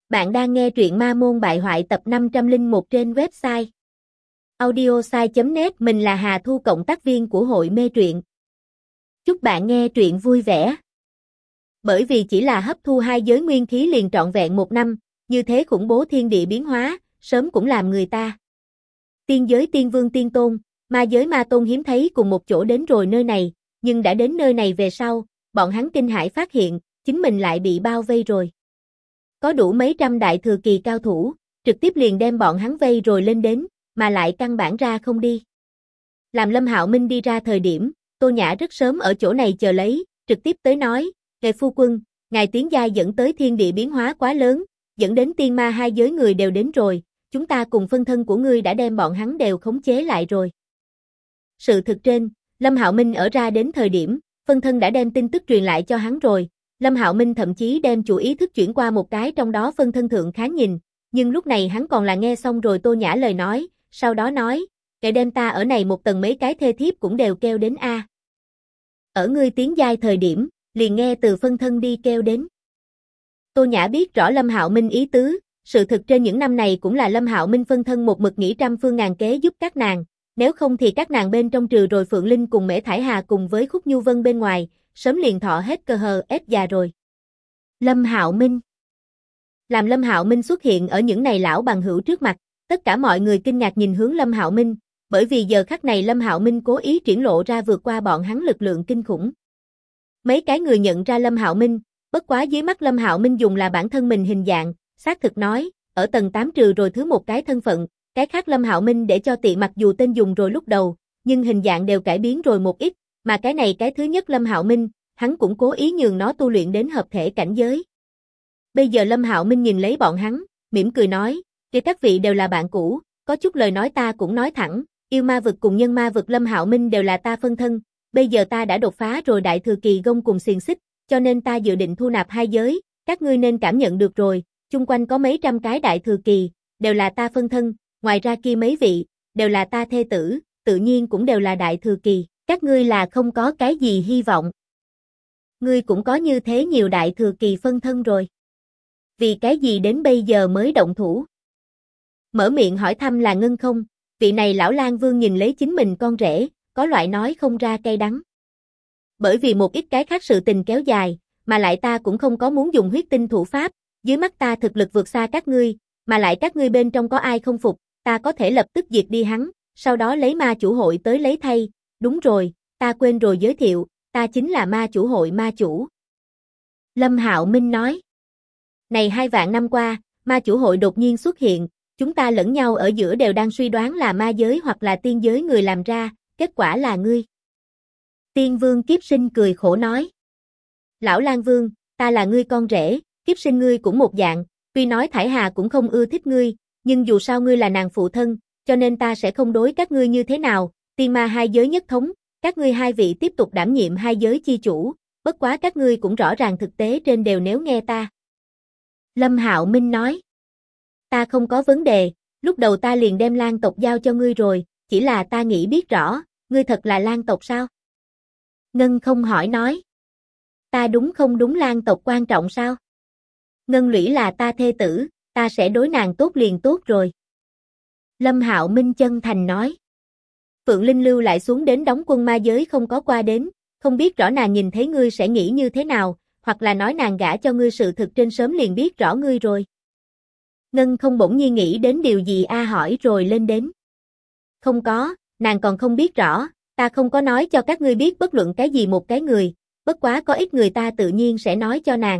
Bạn đang nghe truyện Ma Môn Bại Hoại tập 501 trên website audiosai.net. Mình là Hà Thu, cộng tác viên của hội mê truyện. Chúc bạn nghe truyện vui vẻ. Bởi vì chỉ là hấp thu hai giới nguyên khí liền trọn vẹn 1 năm, như thế khủng bố thiên địa biến hóa, sớm cũng làm người ta. Tiên giới tiên vương tiên tôn, ma giới ma tôn hiếm thấy cùng một chỗ đến rồi nơi này, nhưng đã đến nơi này về sau, bọn hắn kinh hãi phát hiện, chính mình lại bị bao vây rồi. Có đủ mấy trăm đại thừa kỳ cao thủ, trực tiếp liền đem bọn hắn vây rồi lên đến, mà lại căn bản ra không đi. Làm Lâm Hạo Minh đi ra thời điểm, Tô Nhã rất sớm ở chỗ này chờ lấy, trực tiếp tới nói, ngài phu quân, ngài tiến giai dẫn tới thiên địa biến hóa quá lớn, dẫn đến tiên ma hai giới người đều đến rồi, chúng ta cùng phân thân của ngươi đã đem bọn hắn đều khống chế lại rồi. Sự thực trên, Lâm Hạo Minh ở ra đến thời điểm, phân thân đã đem tin tức truyền lại cho hắn rồi. Lâm Hạo Minh thậm chí đem chủ ý thức chuyển qua một cái trong đó phân thân thượng kháng nhìn, nhưng lúc này hắn còn là nghe xong rồi Tô Nhã lời nói, sau đó nói, kệ đem ta ở này một tầng mấy cái thê thiếp cũng đều kêu đến a. Ở ngươi tiến giai thời điểm, liền nghe từ phân thân đi kêu đến. Tô Nhã biết rõ Lâm Hạo Minh ý tứ, sự thực trên những năm này cũng là Lâm Hạo Minh phân thân một mực nghĩ trăm phương ngàn kế giúp các nàng, nếu không thì các nàng bên trong trừ rồi Phượng Linh cùng Mễ Thải Hà cùng với Khúc Nhu Vân bên ngoài, sớm liền thọ hết cơ hờ ép già rồi. Lâm Hạo Minh. Làm Lâm Hạo Minh xuất hiện ở những này lão bằng hữu trước mặt, tất cả mọi người kinh ngạc nhìn hướng Lâm Hạo Minh, bởi vì giờ khắc này Lâm Hạo Minh cố ý triển lộ ra vượt qua bọn hắn lực lượng kinh khủng. Mấy cái người nhận ra Lâm Hạo Minh, bất quá dưới mắt Lâm Hạo Minh dùng là bản thân mình hình dạng, xác thực nói, ở tầng 8 trừ rồi thứ một cái thân phận, cái khác Lâm Hạo Minh để cho tiện mặc dù tên dùng rồi lúc đầu, nhưng hình dạng đều cải biến rồi một ít, mà cái này cái thứ nhất Lâm Hạo Minh, hắn cũng cố ý nhường nó tu luyện đến hợp thể cảnh giới. Bây giờ Lâm Hạo Minh nhìn lấy bọn hắn, mỉm cười nói, kể các vị đều là bạn cũ, có chút lời nói ta cũng nói thẳng, yêu ma vực cùng nhân ma vực Lâm Hạo Minh đều là ta phân thân, bây giờ ta đã đột phá rồi đại thừa kỳ gông cùng xiềng xích, cho nên ta dự định thu nạp hai giới, các ngươi nên cảm nhận được rồi, chung quanh có mấy trăm cái đại thừa kỳ, đều là ta phân thân, ngoài ra kia mấy vị, đều là ta thê tử, tự nhiên cũng đều là đại thừa kỳ, các ngươi là không có cái gì hy vọng. Ngươi cũng có như thế nhiều đại thừa kỳ phân thân rồi. Vì cái gì đến bây giờ mới động thủ? Mở miệng hỏi thăm là Ngân Không, vị này lão lang vương nhìn lấy chính mình con rể, có loại nói không ra cay đắng. Bởi vì một ít cái khác sự tình kéo dài, mà lại ta cũng không có muốn dùng huyết tinh thủ pháp, dưới mắt ta thực lực vượt xa các ngươi, mà lại các ngươi bên trong có ai không phục, ta có thể lập tức diệt đi hắn, sau đó lấy ma chủ hội tới lấy thay, đúng rồi, ta quên rồi giới thiệu, ta chính là ma chủ hội ma chủ. Lâm Hạo Minh nói, này 2 vạn năm qua, ma chủ hội đột nhiên xuất hiện, chúng ta lẫn nhau ở giữa đều đang suy đoán là ma giới hoặc là tiên giới người làm ra, kết quả là ngươi. Tiên vương Kiếp Sinh cười khổ nói, lão lang vương, ta là ngươi con rể, Kiếp Sinh ngươi cũng một dạng, tuy nói Thải Hà cũng không ưa thích ngươi, nhưng dù sao ngươi là nàng phụ thân, cho nên ta sẽ không đối các ngươi như thế nào, tiên ma hai giới nhất thống, các ngươi hai vị tiếp tục đảm nhiệm hai giới chi chủ, bất quá các ngươi cũng rõ ràng thực tế trên đều nếu nghe ta. Lâm Hạo Minh nói, ta không có vấn đề, lúc đầu ta liền đem Lang tộc giao cho ngươi rồi, chỉ là ta nghĩ biết rõ, ngươi thật là Lang tộc sao? Ngân Không hỏi nói, ta đúng không đúng Lang tộc quan trọng sao? Ngân Lũy là ta thê tử, ta sẽ đối nàng tốt liền tốt rồi. Lâm Hạo Minh chân thành nói. Phượng Linh lưu lại xuống đến đóng quân ma giới không có qua đến, không biết rõ nàng nhìn thấy ngươi sẽ nghĩ như thế nào, hoặc là nói nàng gả cho ngươi sự thực trên sớm liền biết rõ ngươi rồi. Ngân Không bỗng nhiên nghĩ đến điều gì hỏi rồi lên đến. Không có, nàng còn không biết rõ, ta không có nói cho các ngươi biết bất luận cái gì một cái người, bất quá có ít người ta tự nhiên sẽ nói cho nàng.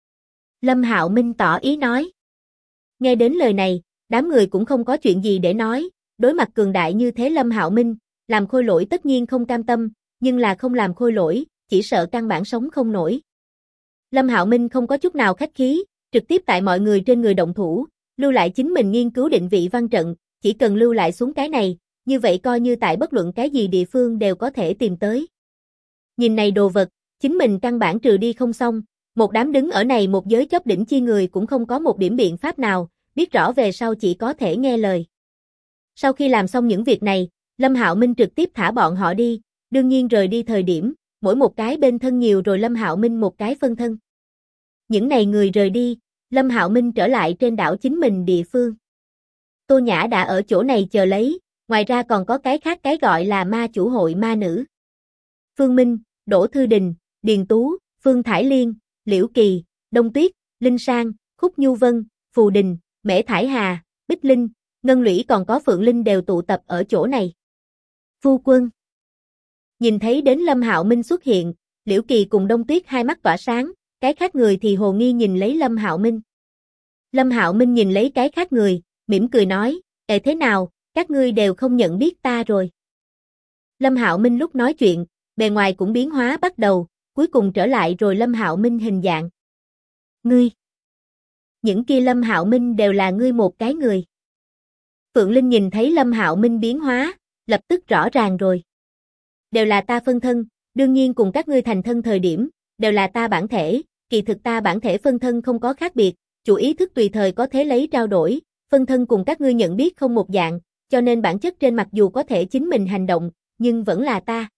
Lâm Hạo Minh tỏ ý nói. Nghe đến lời này, đám người cũng không có chuyện gì để nói, đối mặt cường đại như thế Lâm Hạo Minh, làm khôi lỗi tất nhiên không cam tâm, nhưng là không làm khôi lỗi, chỉ sợ căn bản sống không nổi. Lâm Hạo Minh không có chút nào khách khí, trực tiếp tại mọi người trên người động thủ, lưu lại chính mình nghiên cứu định vị văn trận, chỉ cần lưu lại xuống cái này, như vậy coi như tại bất luận cái gì địa phương đều có thể tìm tới. Nhìn này đồ vật, chính mình căn bản trừ đi không xong, một đám đứng ở này một giới chóp đỉnh chi người cũng không có một điểm biện pháp nào, biết rõ về sau chỉ có thể nghe lời. Sau khi làm xong những việc này, Lâm Hạo Minh trực tiếp thả bọn họ đi, đương nhiên rời đi thời điểm, mỗi một cái bên thân nhiều rồi Lâm Hạo Minh một cái phân thân. Những này người rời đi, Lâm Hạo Minh trở lại trên đảo chính mình địa phương. Tô Nhã đã ở chỗ này chờ lấy, ngoài ra còn có cái khác cái gọi là ma chủ hội ma nữ. Phương Minh, Đỗ Thư Đình, Điền Tú, Phương Thải Liên, Liễu Kỳ, Đông Tuyết, Linh Sang, Khúc Nhu Vân, Phù Đình, Mễ Thải Hà, Bích Linh, Ngân Lũy còn có Phượng Linh đều tụ tập ở chỗ này. Phu quân. Nhìn thấy đến Lâm Hạo Minh xuất hiện, Liễu Kỳ cùng Đông Tuyết hai mắt tỏa sáng, cái khác người thì hồ nghi nhìn lấy Lâm Hạo Minh. Lâm Hạo Minh nhìn lấy cái khác người, mỉm cười nói, thế nào, các ngươi đều không nhận biết ta rồi. Lâm Hạo Minh lúc nói chuyện, bề ngoài cũng biến hóa bắt đầu, cuối cùng trở lại rồi Lâm Hạo Minh hình dạng. Ngươi. Những kia Lâm Hạo Minh đều là ngươi một cái người. Phượng Linh nhìn thấy Lâm Hạo Minh biến hóa, lập tức rõ ràng rồi. Đều là ta phân thân, đương nhiên cùng các ngươi thành thân thời điểm, đều là ta bản thể, kỳ thực ta bản thể phân thân không có khác biệt, chủ ý thức tùy thời có thể lấy trao đổi, phân thân cùng các ngươi nhận biết không một dạng, cho nên bản chất trên mặc dù có thể chính mình hành động, nhưng vẫn là ta.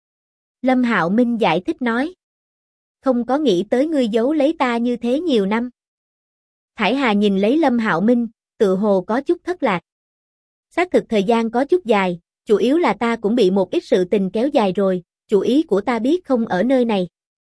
Lâm Hạo Minh giải thích nói. Không có nghĩ tới ngươi giấu lấy ta như thế nhiều năm. Thải Hà nhìn lấy Lâm Hạo Minh, tự hồ có chút thất lạc. Xác thực thời gian có chút dài, chủ yếu là ta cũng bị một ít sự tình kéo dài rồi, chủ ý của ta biết không ở nơi này.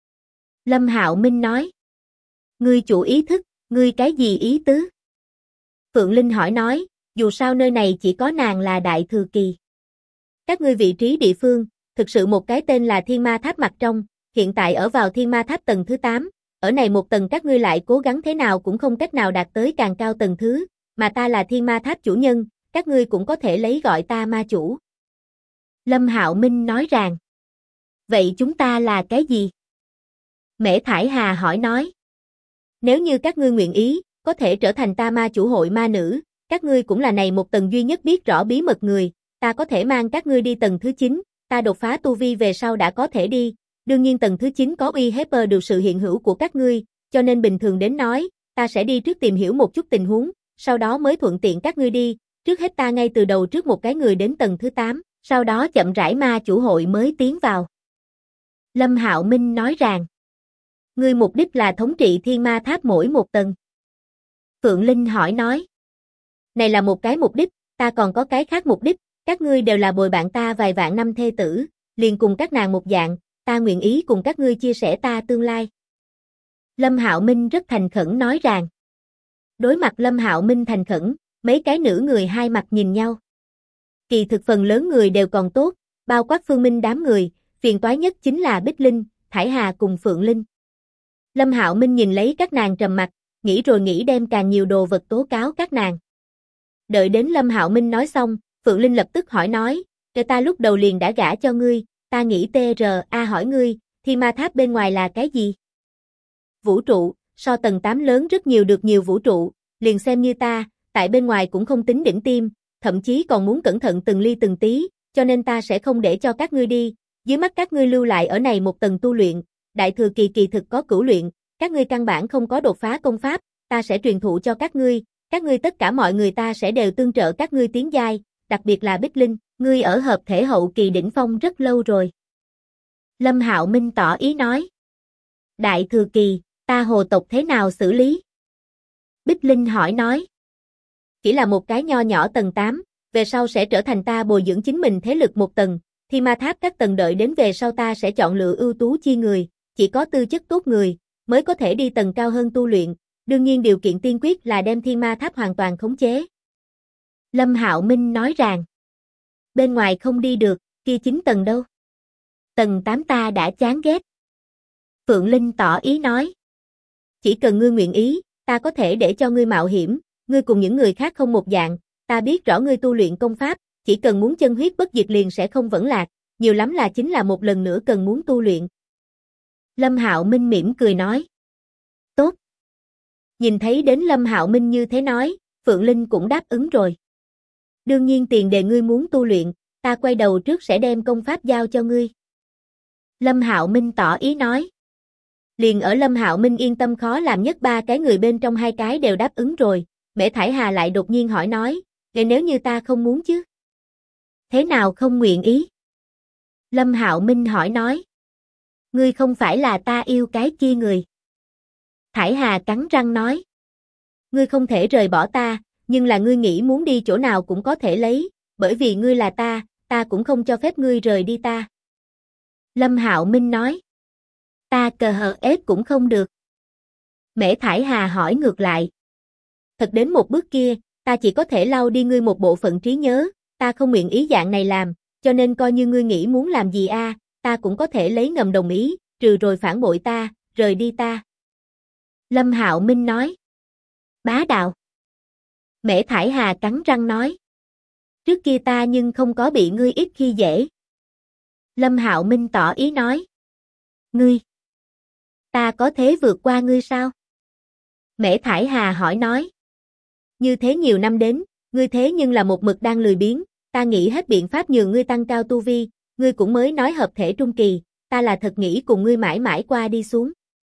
Lâm Hạo Minh nói. Ngươi chủ ý thức, ngươi cái gì ý tứ? Phượng Linh hỏi nói, dù sao nơi này chỉ có nàng là đại thừa kỳ. Các ngươi vị trí địa phương, thực sự một cái tên là Thiên Ma Tháp mặt trong, hiện tại ở vào Thiên Ma Tháp tầng thứ 8, ở này một tầng các ngươi lại cố gắng thế nào cũng không cách nào đạt tới càng cao tầng thứ, mà ta là Thiên Ma Tháp chủ nhân, các ngươi cũng có thể lấy gọi ta ma chủ. Lâm Hạo Minh nói rằng, vậy chúng ta là cái gì? Mễ Thải Hà hỏi nói, nếu như các ngươi nguyện ý, có thể trở thành ta ma chủ hội ma nữ, các ngươi cũng là này một tầng duy nhất biết rõ bí mật người, ta có thể mang các ngươi đi tầng thứ 9, ta đột phá tu vi về sau đã có thể đi, đương nhiên tầng thứ 9 có uy hiếp được sự hiện hữu của các ngươi, cho nên bình thường đến nói, ta sẽ đi trước tìm hiểu một chút tình huống, sau đó mới thuận tiện các ngươi đi, trước hết ta ngay từ đầu trước một cái người đến tầng thứ 8, sau đó chậm rãi ma chủ hội mới tiến vào. Lâm Hạo Minh nói rằng, ngươi mục đích là thống trị Thiên Ma Tháp mỗi một tầng. Phượng Linh hỏi nói, này là một cái mục đích, ta còn có cái khác mục đích, các ngươi đều là bồi bạn ta vài vạn năm thê tử, liền cùng các nàng một dạng, ta nguyện ý cùng các ngươi chia sẻ ta tương lai. Lâm Hạo Minh rất thành khẩn nói rằng. Đối mặt Lâm Hạo Minh thành khẩn, mấy cái nữ người hai mặt nhìn nhau. Kỳ thực phần lớn người đều còn tốt, bao quát Phương Minh đám người, phiền toái nhất chính là Bích Linh, Thải Hà cùng Phượng Linh. Lâm Hạo Minh nhìn lấy các nàng trầm mặt, nghĩ rồi nghĩ đem càng nhiều đồ vật tố cáo các nàng. Đợi đến Lâm Hạo Minh nói xong, Phượng Linh lập tức hỏi nói, ta lúc đầu liền đã gả cho ngươi, ta nghĩ TRA hỏi ngươi, Thiên Ma Tháp bên ngoài là cái gì? Vũ trụ, so tầng 8 lớn rất nhiều được nhiều vũ trụ, liền xem như ta, tại bên ngoài cũng không tính đỉnh tim, thậm chí còn muốn cẩn thận từng ly từng tí, cho nên ta sẽ không để cho các ngươi đi, dưới mắt các ngươi lưu lại ở này một tầng tu luyện, đại thừa kỳ kỳ thực có cửu luyện, các ngươi căn bản không có đột phá công pháp, ta sẽ truyền thụ cho các ngươi tất cả mọi người ta sẽ đều tương trợ các ngươi tiến giai, đặc biệt là Bích Linh, ngươi ở hợp thể hậu kỳ đỉnh phong rất lâu rồi. Lâm Hạo Minh tỏ ý nói. Đại thừa kỳ, ta hồ tộc thế nào xử lý? Bích Linh hỏi nói. Chỉ là một cái nho nhỏ tầng 8, về sau sẽ trở thành ta bồi dưỡng chính mình thế lực một tầng, Thiên Ma Tháp các tầng đợi đến về sau ta sẽ chọn lựa ưu tú chi người, chỉ có tư chất tốt người, mới có thể đi tầng cao hơn tu luyện, đương nhiên điều kiện tiên quyết là đem Thiên Ma Tháp hoàn toàn khống chế. Lâm Hạo Minh nói rằng, bên ngoài không đi được, kia 9 tầng đâu? Tầng 8 ta đã chán ghét. Phượng Linh tỏ ý nói, chỉ cần ngươi nguyện ý, ta có thể để cho ngươi mạo hiểm, ngươi cùng những người khác không một dạng, ta biết rõ ngươi tu luyện công pháp, chỉ cần muốn chân huyết bất diệt liền sẽ không vẫn lạc, nhiều lắm là chính là một lần nữa cần muốn tu luyện. Lâm Hạo Minh mỉm cười nói, tốt. Nhìn thấy đến Lâm Hạo Minh như thế nói, Phượng Linh cũng đáp ứng rồi. Đương nhiên tiền đề ngươi muốn tu luyện, ta quay đầu trước sẽ đem công pháp giao cho ngươi. Lâm Hạo Minh tỏ ý nói. Liền ở Lâm Hạo Minh yên tâm khó làm nhất 3 cái người bên trong 2 cái đều đáp ứng rồi, Mễ Thải Hà lại đột nhiên hỏi nói, nếu như ta không muốn chứ? Thế nào không nguyện ý? Lâm Hạo Minh hỏi nói. Ngươi không phải là ta yêu cái kia người. Thải Hà cắn răng nói. Ngươi không thể rời bỏ ta, nhưng là ngươi nghĩ muốn đi chỗ nào cũng có thể lấy, bởi vì ngươi là ta cũng không cho phép ngươi rời đi ta. Lâm Hạo Minh nói. Ta cờ hờ ép cũng không được. Mễ Thải Hà hỏi ngược lại. Thật đến một bước kia, ta chỉ có thể lau đi ngươi một bộ phận trí nhớ, ta không nguyện ý dạng này làm, cho nên coi như ngươi nghĩ muốn làm gì ta cũng có thể lấy ngầm đồng ý, trừ rồi phản bội ta, rời đi ta. Lâm Hạo Minh nói. Bá đạo. Mễ Thải Hà cắn răng nói. Trước kia ta nhưng không có bị ngươi ít khi dễ. Lâm Hạo Minh tỏ ý nói. Ngươi. Ta có thế vượt qua ngươi sao? Mễ Thải Hà hỏi nói. Như thế nhiều năm đến, ngươi thế nhưng là một mực đang lười biếng, ta nghĩ hết biện pháp nhường ngươi tăng cao tu vi, ngươi cũng mới nói hợp thể trung kỳ, ta là thật nghĩ cùng ngươi mãi mãi qua đi xuống.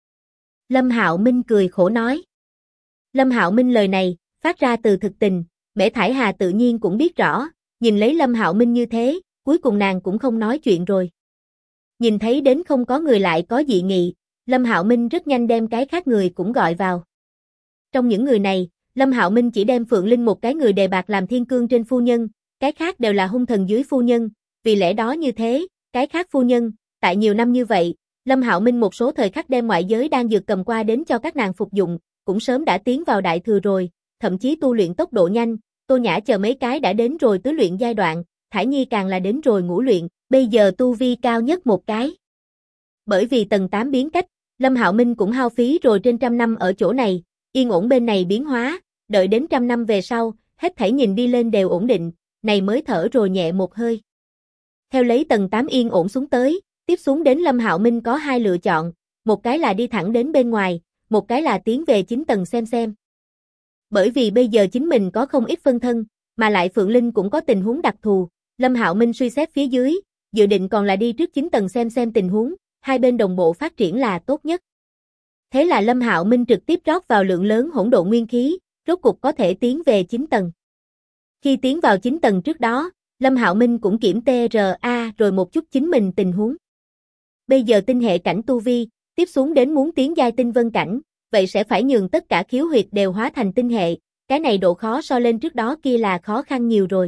Lâm Hạo Minh cười khổ nói. Lâm Hạo Minh lời này, phát ra từ thực tình, Mễ Thải Hà tự nhiên cũng biết rõ, nhìn lấy Lâm Hạo Minh như thế, cuối cùng nàng cũng không nói chuyện rồi. Nhìn thấy đến không có người lại có dị nghị, Lâm Hạo Minh rất nhanh đem cái khác người cũng gọi vào. Trong những người này, Lâm Hạo Minh chỉ đem Phượng Linh một cái người đề bạt làm thiên cương trên phu nhân, cái khác đều là hung thần dưới phu nhân, vì lẽ đó như thế, cái khác phu nhân, tại nhiều năm như vậy, Lâm Hạo Minh một số thời khắc đem ngoại giới đang dược cầm qua đến cho các nàng phục dụng, cũng sớm đã tiến vào đại thừa rồi, thậm chí tu luyện tốc độ nhanh, Tô Nhã chờ mấy cái đã đến rồi tứ luyện giai đoạn, Thải Nhi càng là đến rồi ngũ luyện, bây giờ tu vi cao nhất một cái. Bởi vì tầng 8 biến cách, Lâm Hạo Minh cũng hao phí rồi trên 100 năm ở chỗ này, yên ổn bên này biến hóa, đợi đến 100 năm về sau, hết thảy nhìn đi lên đều ổn định, này mới thở rồi nhẹ một hơi. Theo lấy tầng 8 yên ổn xuống tới, tiếp xuống đến Lâm Hạo Minh có hai lựa chọn, một cái là đi thẳng đến bên ngoài, một cái là tiến về 9 tầng xem. Bởi vì bây giờ chính mình có không ít phân thân, mà lại Phượng Linh cũng có tình huống đặc thù, Lâm Hạo Minh suy xét phía dưới, dự định còn là đi trước 9 tầng xem tình huống, hai bên đồng bộ phát triển là tốt nhất. Thế là Lâm Hạo Minh trực tiếp rót vào lượng lớn hỗn độn nguyên khí, rốt cục có thể tiến về 9 tầng. Khi tiến vào 9 tầng trước đó, Lâm Hạo Minh cũng kiểm TRA rồi một chút chính mình tình huống. Bây giờ tinh hệ cảnh tu vi, tiếp xuống đến muốn tiến giai tinh vân cảnh, vậy sẽ phải nhường tất cả khiếu huyệt đều hóa thành tinh hệ, cái này độ khó so lên trước đó kia là khó khăn nhiều rồi.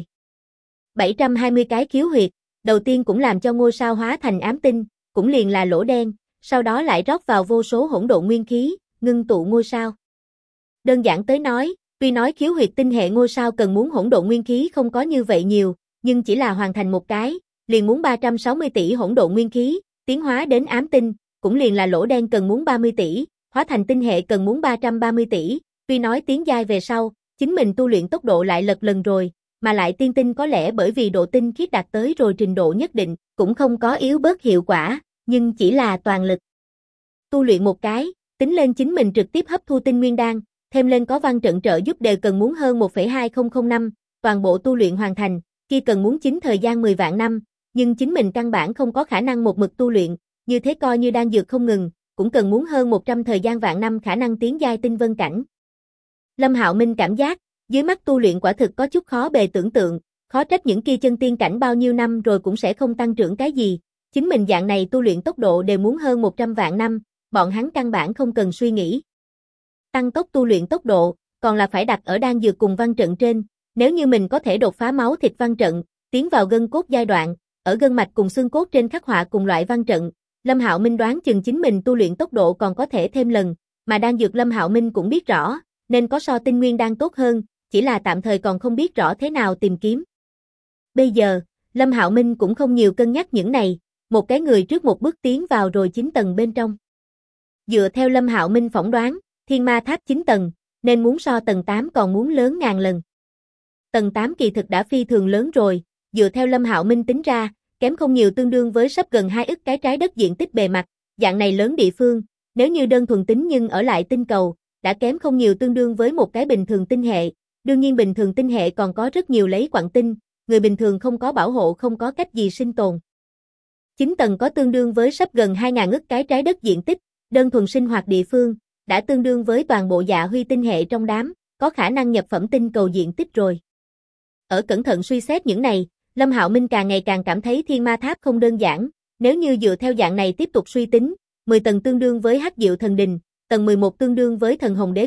720 cái khiếu huyệt, đầu tiên cũng làm cho ngôi sao hóa thành ám tinh, cũng liền là lỗ đen, sau đó lại rót vào vô số hỗn độn nguyên khí, ngưng tụ ngôi sao. Đơn giản tới nói, tuy nói khiếu huyệt tinh hệ ngôi sao cần muốn hỗn độn nguyên khí không có như vậy nhiều, nhưng chỉ là hoàn thành một cái, liền muốn 360 tỷ hỗn độn nguyên khí, tiến hóa đến ám tinh, cũng liền là lỗ đen cần muốn 30 tỷ, hóa thành tinh hệ cần muốn 330 tỷ, tuy nói tiến giai về sau, chính mình tu luyện tốc độ lại lật lần rồi, mà lại tiên tinh có lẽ bởi vì độ tinh khiết đạt tới rồi trình độ nhất định, cũng không có yếu bớt hiệu quả, nhưng chỉ là toàn lực. Tu luyện một cái, tính lên chính mình trực tiếp hấp thu tinh nguyên đan, thêm lên có văn trận trợ giúp đều cần muốn hơn 1,2005 năm, toàn bộ tu luyện hoàn thành, kia cần muốn chính thời gian 10 vạn năm, nhưng chính mình căn bản không có khả năng một mực tu luyện, như thế coi như đang dược không ngừng, cũng cần muốn hơn 100 thời gian vạn năm khả năng tiến giai tinh vân cảnh. Lâm Hạo Minh cảm giác, dưới mắt tu luyện quả thực có chút khó bề tưởng tượng, khó trách những kia chân tiên cảnh bao nhiêu năm rồi cũng sẽ không tăng trưởng cái gì, chính mình dạng này tu luyện tốc độ đều muốn hơn 100 vạn năm, bọn hắn căn bản không cần suy nghĩ. Tăng tốc tu luyện tốc độ, còn là phải đặt ở đan dược cùng văn trận trên, nếu như mình có thể đột phá máu thịt văn trận, tiến vào gân cốt giai đoạn, ở gân mạch cùng xương cốt trên khắc họa cùng loại văn trận, Lâm Hạo Minh đoán chừng chính mình tu luyện tốc độ còn có thể thêm lần, mà đan dược Lâm Hạo Minh cũng biết rõ, nên có so tinh nguyên đan tốt hơn, chỉ là tạm thời còn không biết rõ thế nào tìm kiếm. Bây giờ, Lâm Hạo Minh cũng không nhiều cân nhắc những này, một cái người trước một bước tiến vào rồi 9 tầng bên trong. Dựa theo Lâm Hạo Minh phỏng đoán, Thiên Ma Tháp 9 tầng, nên muốn so tầng 8 còn muốn lớn ngàn lần. Tầng 8 kỳ thực đã phi thường lớn rồi, dựa theo Lâm Hạo Minh tính ra, kém không nhiều tương đương với sắp gần 2 ức cái trái đất diện tích bề mặt, dạng này lớn địa phương, nếu như đơn thuần tính nhưng ở lại tinh cầu, đã kém không nhiều tương đương với một cái bình thường tinh hệ, đương nhiên bình thường tinh hệ còn có rất nhiều lấy quặng tinh, người bình thường không có bảo hộ không có cách gì sinh tồn. 9 tầng có tương đương với sắp gần 2.000 ức cái trái đất diện tích, đơn thuần sinh hoạt địa phương, đã tương đương với toàn bộ Dạ Huy tinh hệ trong đám, có khả năng nhập phẩm tinh cầu diện tích rồi. Ở cẩn thận suy xét những này, Lâm Hạo Minh càng ngày càng cảm thấy Thiên Ma Tháp không đơn giản, nếu như dựa theo dạng này tiếp tục suy tính, 10 tầng tương đương với Hắc Diệu Thần Đình, tầng 11 tương đương với Thần Hồng Đế Quốc,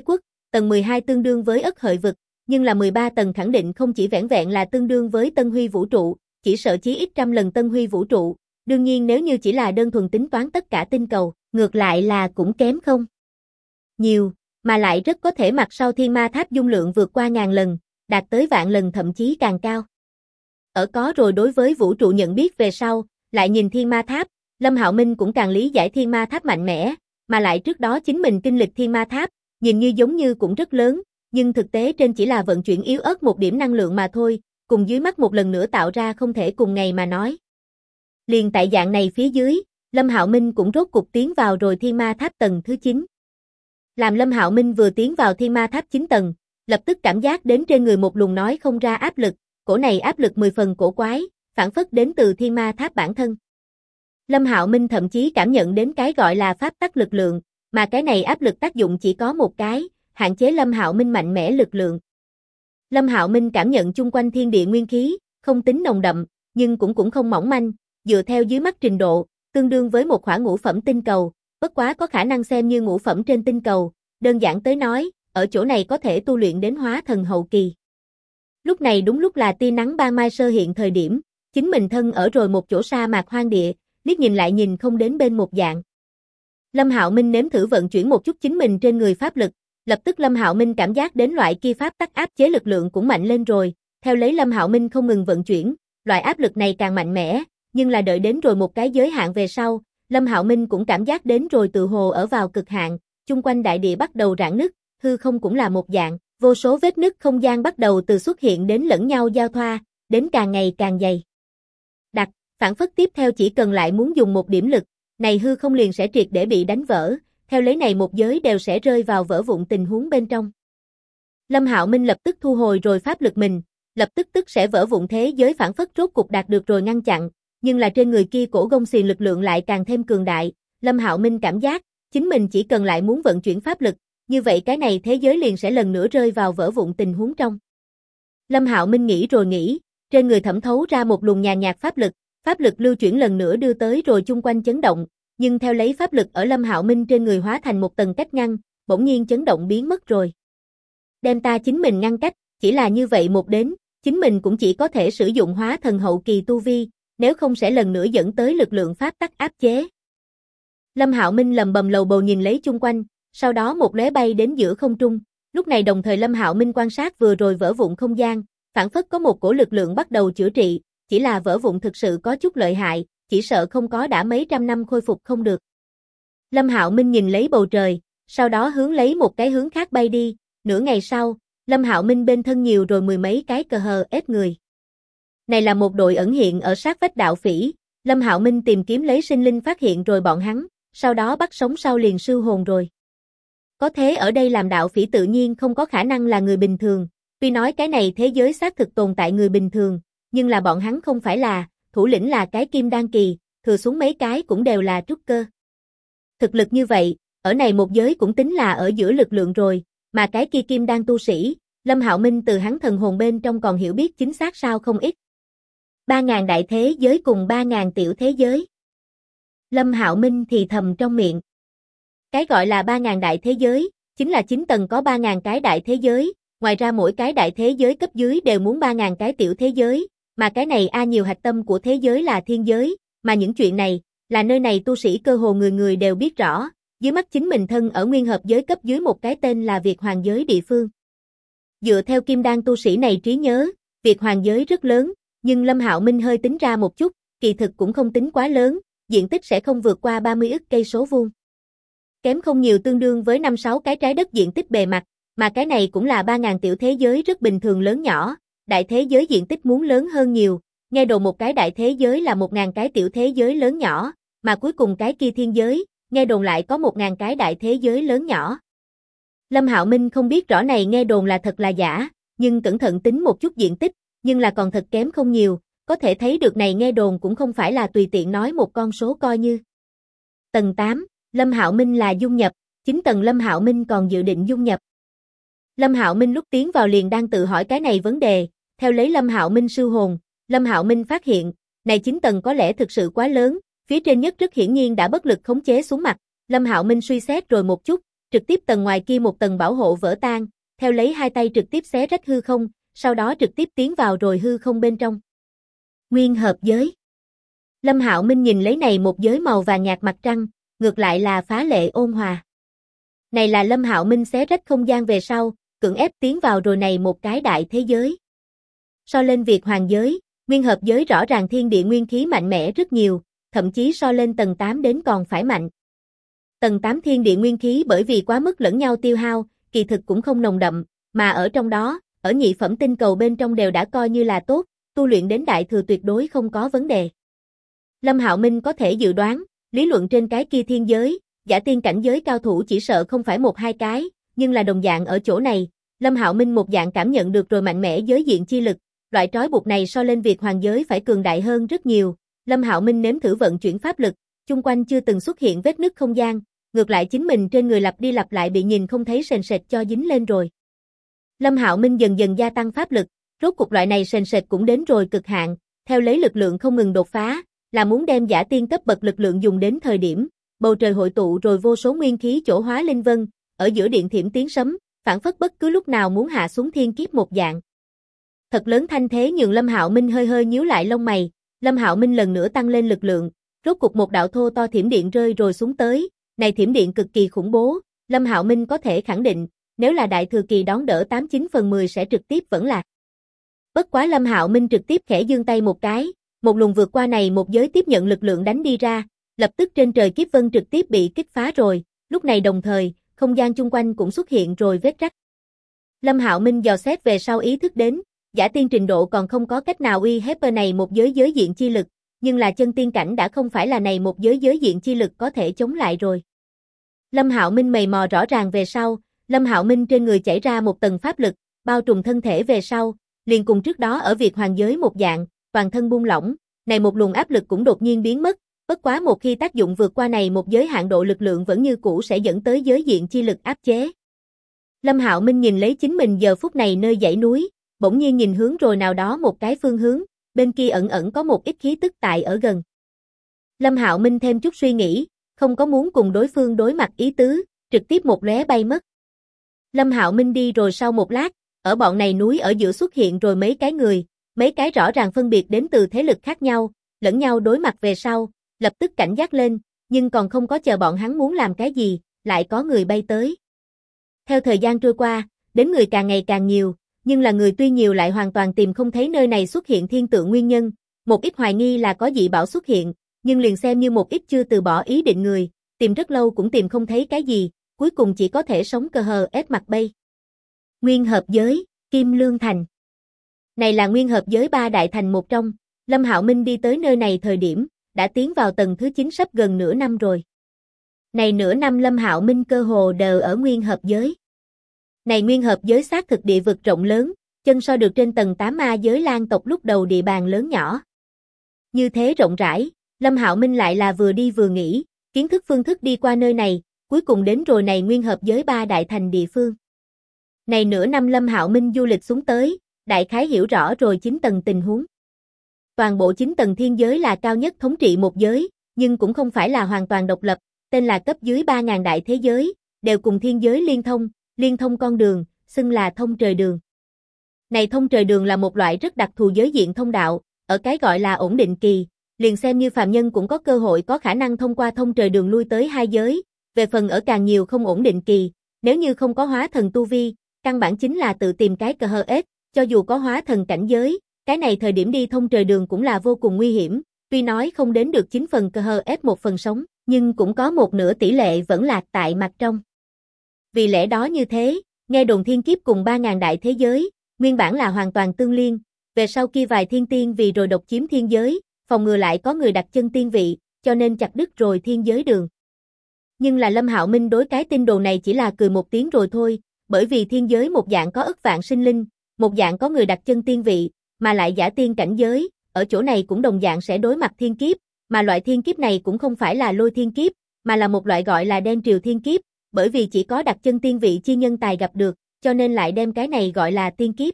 tầng 12 tương đương với Ất Hợi vực, nhưng là 13 tầng khẳng định không chỉ vẻn vẹn là tương đương với Tân Huy vũ trụ, chỉ sợ chí ít trăm lần Tân Huy vũ trụ. Đương nhiên nếu như chỉ là đơn thuần tính toán tất cả tinh cầu, ngược lại là cũng kém không nhiều, mà lại rất có thể mặt sau Thiên Ma Tháp dung lượng vượt qua ngàn lần, đạt tới vạn lần thậm chí càng cao. Ở có rồi đối với vũ trụ nhận biết về sau, lại nhìn Thiên Ma Tháp, Lâm Hạo Minh cũng càng lý giải Thiên Ma Tháp mạnh mẽ, mà lại trước đó chính mình kinh lịch Thiên Ma Tháp, nhìn như giống như cũng rất lớn, nhưng thực tế trên chỉ là vận chuyển yếu ớt một điểm năng lượng mà thôi, cùng dưới mắt một lần nữa tạo ra không thể cùng ngày mà nói. Liền tại dạng này phía dưới, Lâm Hạo Minh cũng rốt cục tiến vào rồi Thiên Ma Tháp tầng thứ 9. Làm Lâm Hạo Minh vừa tiến vào Thiên Ma Tháp 9 tầng, lập tức cảm giác đến trên người một luồng nói không ra áp lực, cổ này áp lực 10 phần cổ quái, phản phất đến từ Thiên Ma Tháp bản thân. Lâm Hạo Minh thậm chí cảm nhận đến cái gọi là pháp tắc lực lượng, mà cái này áp lực tác dụng chỉ có một cái, hạn chế Lâm Hạo Minh mạnh mẽ lực lượng. Lâm Hạo Minh cảm nhận chung quanh thiên địa nguyên khí, không tính nồng đậm, nhưng cũng không mỏng manh, dựa theo dưới mắt trình độ, tương đương với một khoảng ngũ phẩm tinh cầu, bất quá có khả năng xem như ngũ phẩm trên tinh cầu, đơn giản tới nói, ở chỗ này có thể tu luyện đến hóa thần hậu kỳ. Lúc này đúng lúc là tia nắng ban mai sơ hiện thời điểm, chính mình thân ở rồi một chỗ sa mạc hoang địa, liếc nhìn lại nhìn không đến bên một dạng. Lâm Hạo Minh nếm thử vận chuyển một chút chính mình trên người pháp lực, lập tức Lâm Hạo Minh cảm giác đến loại kia pháp tắc áp chế lực lượng cũng mạnh lên rồi, theo lấy Lâm Hạo Minh không ngừng vận chuyển, loại áp lực này càng mạnh mẽ, nhưng là đợi đến rồi một cái giới hạn về sau, Lâm Hạo Minh cũng cảm giác đến rồi tự hồ ở vào cực hạn, chung quanh đại địa bắt đầu rạn nứt, hư không cũng là một dạng, vô số vết nứt không gian bắt đầu từ xuất hiện đến lẫn nhau giao thoa, đến càng ngày càng dày. Phản phất tiếp theo chỉ cần lại muốn dùng một điểm lực, này hư không liền sẽ triệt để bị đánh vỡ, theo lấy này một giới đều sẽ rơi vào vỡ vụn tình huống bên trong. Lâm Hạo Minh lập tức thu hồi rồi pháp lực mình, lập tức sẽ vỡ vụn thế giới phản phất rốt cục đạt được rồi ngăn chặn, nhưng là trên người kia cổ gông xiềng lực lượng lại càng thêm cường đại, Lâm Hạo Minh cảm giác, chính mình chỉ cần lại muốn vận chuyển pháp lực, như vậy cái này thế giới liền sẽ lần nữa rơi vào vỡ vụn tình huống trong. Lâm Hạo Minh nghĩ rồi nghĩ, trên người thẩm thấu ra một luồng nhàn nhạt pháp lực lưu chuyển lần nữa đưa tới rồi chung quanh chấn động, nhưng theo lấy pháp lực ở Lâm Hạo Minh trên người hóa thành một tầng cách ngăn, bỗng nhiên chấn động biến mất rồi. Đem ta chính mình ngăn cách, chỉ là như vậy một đến, chính mình cũng chỉ có thể sử dụng hóa thần hậu kỳ tu vi, nếu không sẽ lần nữa dẫn tới lực lượng pháp tắc áp chế. Lâm Hạo Minh lầm bầm lầu bầu nhìn lấy chung quanh, sau đó một lóe bay đến giữa không trung, lúc này đồng thời Lâm Hạo Minh quan sát vừa rồi vỡ vụn không gian, phản phất có một cổ lực lượng bắt đầu chữa trị, chỉ là vỡ vụn thực sự có chút lợi hại, chỉ sợ không có đã mấy trăm năm khôi phục không được. Lâm Hạo Minh nhìn lấy bầu trời, sau đó hướng lấy một cái hướng khác bay đi, nửa ngày sau, Lâm Hạo Minh bên thân nhiều rồi mười mấy cái cờ hờ ép người. Này là một đội ẩn hiện ở sát vách đạo phỉ, Lâm Hạo Minh tìm kiếm lấy sinh linh phát hiện rồi bọn hắn, sau đó bắt sống sau liền sưu hồn rồi. Có thế ở đây làm đạo phỉ tự nhiên không có khả năng là người bình thường, tuy nói cái này thế giới xác thực tồn tại người bình thường, nhưng là bọn hắn không phải là, thủ lĩnh là cái kim đan kỳ, thừa xuống mấy cái cũng đều là trúc cơ. Thực lực như vậy, ở này một giới cũng tính là ở giữa lực lượng rồi, mà cái kia kim đan tu sĩ, Lâm Hạo Minh từ hắn thần hồn bên trong còn hiểu biết chính xác sao không ít. 3.000 đại thế giới cùng 3.000 tiểu thế giới. Lâm Hạo Minh thì thầm trong miệng. Cái gọi là 3.000 đại thế giới, chính là 9 tầng có 3.000 cái đại thế giới, ngoài ra mỗi cái đại thế giới cấp dưới đều muốn 3.000 cái tiểu thế giới, mà cái này nhiều hạch tâm của thế giới là thiên giới, mà những chuyện này, là nơi này tu sĩ cơ hồ người người đều biết rõ, dưới mắt chính mình thân ở nguyên hợp giới cấp dưới một cái tên là Việt Hoàng giới địa phương. Dựa theo kim đan tu sĩ này trí nhớ, Việt Hoàng giới rất lớn, nhưng Lâm Hạo Minh hơi tính ra một chút, kỳ thực cũng không tính quá lớn, diện tích sẽ không vượt qua 30 ức cây số vuông. Kém không nhiều tương đương với 5-6 cái trái đất diện tích bề mặt, mà cái này cũng là 3.000 tiểu thế giới rất bình thường lớn nhỏ, đại thế giới diện tích muốn lớn hơn nhiều, nghe đồn một cái đại thế giới là 1.000 cái tiểu thế giới lớn nhỏ, mà cuối cùng cái kia thiên giới, nghe đồn lại có 1.000 cái đại thế giới lớn nhỏ. Lâm Hạo Minh không biết rõ này nghe đồn là thật là giả, nhưng cẩn thận tính một chút diện tích, nhưng là còn thật kém không nhiều, có thể thấy được này nghe đồn cũng không phải là tùy tiện nói một con số coi như. Tầng 8, Lâm Hạo Minh là dung nhập, 9 tầng Lâm Hạo Minh còn dự định dung nhập. Lâm Hạo Minh lúc tiến vào liền đang tự hỏi cái này vấn đề, theo lấy Lâm Hạo Minh sưu hồn, Lâm Hạo Minh phát hiện, này 9 tầng có lẽ thực sự quá lớn, phía trên nhất rất hiển nhiên đã bất lực khống chế xuống mặt, Lâm Hạo Minh suy xét rồi một chút, trực tiếp tầng ngoài kia một tầng bảo hộ vỡ tan, theo lấy hai tay trực tiếp xé rách hư không, sau đó trực tiếp tiến vào rồi hư không bên trong. Nguyên hợp giới. Lâm Hạo Minh nhìn lấy này một giới màu vàng nhạt mặt trăng, ngược lại là phá lệ ôn hòa. Này là Lâm Hạo Minh xé rách không gian về sau, cưỡng ép tiến vào rồi này một cái đại thế giới. So lên việc hoàng giới, nguyên hợp giới rõ ràng thiên địa nguyên khí mạnh mẽ rất nhiều, thậm chí so lên tầng 8 đến còn phải mạnh. Tầng 8 thiên địa nguyên khí bởi vì quá mức lẫn nhau tiêu hao, kỳ thực cũng không nồng đậm, mà ở trong đó, ở nhị phẩm tinh cầu bên trong đều đã coi như là tốt, tu luyện đến đại thừa tuyệt đối không có vấn đề. Lâm Hạo Minh có thể dự đoán, lý luận trên cái kia thiên giới, giả tiên cảnh giới cao thủ chỉ sợ không phải một hai cái, nhưng là đồng dạng ở chỗ này, Lâm Hạo Minh một dạng cảm nhận được rồi mạnh mẽ giới diện chi lực, loại trói buộc này so lên việc hoàng giới phải cường đại hơn rất nhiều. Lâm Hạo Minh nếm thử vận chuyển pháp lực, chung quanh chưa từng xuất hiện vết nứt không gian, ngược lại chính mình trên người lặp đi lặp lại bị nhìn không thấy sền sệt cho dính lên rồi. Lâm Hạo Minh dần dần gia tăng pháp lực, rốt cục loại này sền sệt cũng đến rồi cực hạn, theo lấy lực lượng không ngừng đột phá, là muốn đem giả tiên cấp bậc lực lượng dùng đến thời điểm, bầu trời hội tụ rồi vô số nguyên khí chỗ hóa linh vân, ở giữa điện thiểm tiếng sấm, phảng phất bất cứ lúc nào muốn hạ xuống thiên kiếp một dạng. Thật lớn thanh thế nhường Lâm Hạo Minh hơi hơi nhíu lại lông mày, Lâm Hạo Minh lần nữa tăng lên lực lượng, rốt cục một đạo thô to thiểm điện rơi rồi xuống tới, này thiểm điện cực kỳ khủng bố, Lâm Hạo Minh có thể khẳng định, nếu là đại thừa kỳ đón đỡ 89/10 sẽ trực tiếp vẫn lạc. Bất quá Lâm Hạo Minh trực tiếp khẽ giương tay một cái, một luồng vượt qua này một giới tiếp nhận lực lượng đánh đi ra, lập tức trên trời kiếp vân trực tiếp bị kích phá rồi, lúc này đồng thời, không gian chung quanh cũng xuất hiện rồi vết rách. Lâm Hạo Minh dò xét về sau ý thức đến, giả tiên trình độ còn không có cách nào uy hiếp này một giới diện chi lực, nhưng là chân tiên cảnh đã không phải là này một giới diện chi lực có thể chống lại rồi. Lâm Hạo Minh mày mò rõ ràng về sau, Lâm Hạo Minh trên người chảy ra một tầng pháp lực, bao trùm thân thể về sau, liền cùng trước đó ở việc hoàng giới một dạng, toàn thân buông lỏng, này một luồng áp lực cũng đột nhiên biến mất, bất quá một khi tác dụng vượt qua này một giới hạn độ lực lượng vẫn như cũ sẽ dẫn tới giới diện chi lực áp chế. Lâm Hạo Minh nhìn lấy chính mình giờ phút này nơi dãy núi, bỗng nhiên nhìn hướng rồi nào đó một cái phương hướng, bên kia ẩn ẩn có một ít khí tức tại ở gần. Lâm Hạo Minh thêm chút suy nghĩ, không có muốn cùng đối phương đối mặt ý tứ, trực tiếp một lóe bay mất. Lâm Hạo Minh đi rồi sau một lát, ở bọn này núi ở giữa xuất hiện rồi mấy cái người, mấy cái rõ ràng phân biệt đến từ thế lực khác nhau, lẫn nhau đối mặt về sau, lập tức cảnh giác lên, nhưng còn không có chờ bọn hắn muốn làm cái gì, lại có người bay tới. Theo thời gian trôi qua, đến người càng ngày càng nhiều, nhưng là người tuy nhiều lại hoàn toàn tìm không thấy nơi này xuất hiện thiên tượng nguyên nhân, một ít hoài nghi là có dị bảo xuất hiện, nhưng liền xem như một ít chưa từ bỏ ý định người, tìm rất lâu cũng tìm không thấy cái gì, cuối cùng chỉ có thể sống cờ hờ ép mặt bay. Nguyên hợp giới, Kim Lương Thành. Này là nguyên hợp giới 3 đại thành một trong, Lâm Hạo Minh đi tới nơi này thời điểm, đã tiến vào tầng thứ 9 sắp gần nửa năm rồi. Này nửa năm Lâm Hạo Minh cơ hồ đều ở nguyên hợp giới. Này nguyên hợp giới xác thực địa vực rộng lớn, chân so được trên tầng 8 ma giới lang tộc lúc đầu địa bàn lớn nhỏ. Như thế rộng rãi, Lâm Hạo Minh lại là vừa đi vừa nghĩ, kiến thức phương thức đi qua nơi này, cuối cùng đến rồi này nguyên hợp giới 3 đại thành địa phương. Này nửa năm Lâm Hạo Minh du lịch xuống tới, đại khái hiểu rõ rồi 9 tầng tình huống. Toàn bộ 9 tầng thiên giới là cao nhất thống trị một giới, nhưng cũng không phải là hoàn toàn độc lập, tên là cấp dưới 3.000 đại thế giới, đều cùng thiên giới liên thông con đường, xưng là thông trời đường. Này thông trời đường là một loại rất đặc thù giới diện thông đạo, ở cái gọi là ổn định kỳ, liền xem như phàm nhân cũng có cơ hội có khả năng thông qua thông trời đường lui tới hai giới, về phần ở càng nhiều không ổn định kỳ, nếu như không có hóa thần tu vi, căn bản chính là tự tìm cái cờ hờ ết, cho dù có hóa thần cảnh giới, cái này thời điểm đi thông trời đường cũng là vô cùng nguy hiểm, tuy nói không đến được 9 phần cờ hờ ết 1 phần sống, nhưng cũng có một nửa tỷ lệ vẫn lạc tại mặt trong. Vì lẽ đó như thế, nghe đồn thiên kiếp cùng 3.000 đại thế giới, nguyên bản là hoàn toàn tương liên, về sau kia vài thiên tiên vì rồi độc chiếm thiên giới, phòng ngừa lại có người đặt chân tiên vị, cho nên chặt đứt rồi thiên giới đường. Nhưng là Lâm Hạo Minh đối cái tin đồn này chỉ là cười một tiếng rồi thôi, bởi vì thiên giới một dạng có ức vạn sinh linh, một dạng có người đặt chân tiên vị, mà lại giả tiên cảnh giới, ở chỗ này cũng đồng dạng sẽ đối mặt thiên kiếp, mà loại thiên kiếp này cũng không phải là lôi thiên kiếp, mà là một loại gọi là đen triều thiên kiếp, bởi vì chỉ có đặt chân tiên vị chi nhân tài gặp được, cho nên lại đem cái này gọi là tiên kiếp.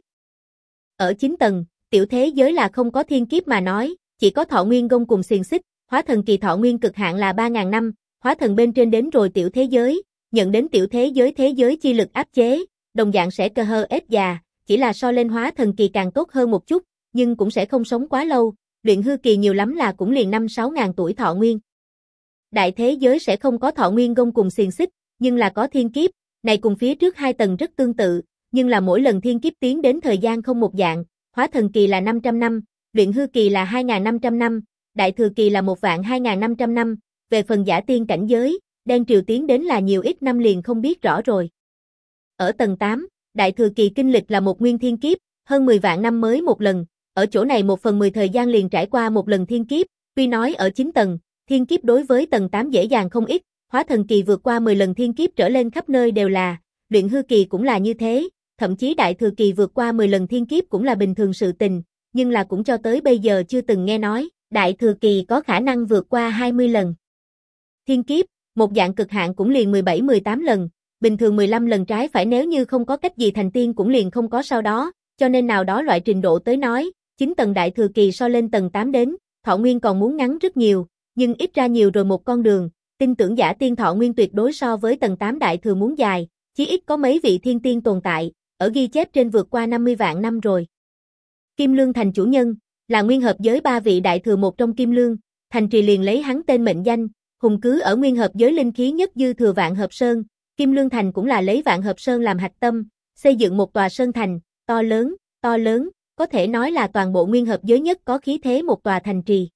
Ở 9 tầng, tiểu thế giới là không có thiên kiếp mà nói, chỉ có thọ nguyên gông cùng xiềng xích, hóa thần kỳ thọ nguyên cực hạn là 3.000 năm, hóa thần bên trên đến rồi tiểu thế giới, nhận đến tiểu thế giới chi lực áp chế, đồng dạng sẽ cơ hơ ết già, chỉ là so lên hóa thần kỳ càng tốt hơn một chút, nhưng cũng sẽ không sống quá lâu, luyện hư kỳ nhiều lắm là cũng liền 5-6 ngàn tuổi thọ nguyên. Đại thế giới sẽ không có thọ nguyên gông cùng xiềng xích, nhưng là có thiên kiếp, này cùng phía trước 2 tầng rất tương tự, nhưng là mỗi lần thiên kiếp tiến đến thời gian không một dạng, hóa thần kỳ là 500 năm, luyện hư kỳ là 2.500 năm, đại thừa kỳ là 1.2.500 năm, về phần giả tiên cảnh giới, đen triều tiến đến là nhiều ít năm liền không biết rõ rồi. Ở tầng 8, đại thừa kỳ kinh lịch là một nguyên thiên kiếp, hơn 10 vạn năm mới một lần, ở chỗ này 1/10 thời gian liền trải qua một lần thiên kiếp, tuy nói ở 9 tầng, thiên kiếp đối với tầng 8 dễ dàng không ít, hóa thần kỳ vượt qua 10 lần thiên kiếp trở lên khắp nơi đều là, luyện hư kỳ cũng là như thế, thậm chí đại thừa kỳ vượt qua 10 lần thiên kiếp cũng là bình thường sự tình, nhưng là cũng cho tới bây giờ chưa từng nghe nói, đại thừa kỳ có khả năng vượt qua 20 lần. Thiên kiếp, một dạng cực hạn cũng liền 17-18 lần, bình thường 15 lần trái phải nếu như không có cách gì thành tiên cũng liền không có sau đó, cho nên nào đó loại trình độ tới nói, 9 tầng đại thừa kỳ so lên tầng 8 đến, thọ nguyên còn muốn ngắn rất nhiều, nhưng ít ra nhiều rồi một con đường, tin tưởng giả tiên thọ nguyên tuyệt đối so với tầng 8 đại thừa muốn dài, chí ít có mấy vị thiên tiên tồn tại, ở ghi chép trên vượt qua 50 vạn năm rồi. Kim Lương Thành chủ nhân, là nguyên hợp giới 3 vị đại thừa một trong Kim Lương, thành trì liền lấy hắn tên mệnh danh, hùng cứ ở nguyên hợp giới linh khí nhất dư thừa Vạn Hợp Sơn, Kim Lương Thành cũng là lấy Vạn Hợp Sơn làm hạch tâm, xây dựng một tòa sơn thành, to lớn, có thể nói là toàn bộ nguyên hợp giới nhất có khí thế một tòa thành trì.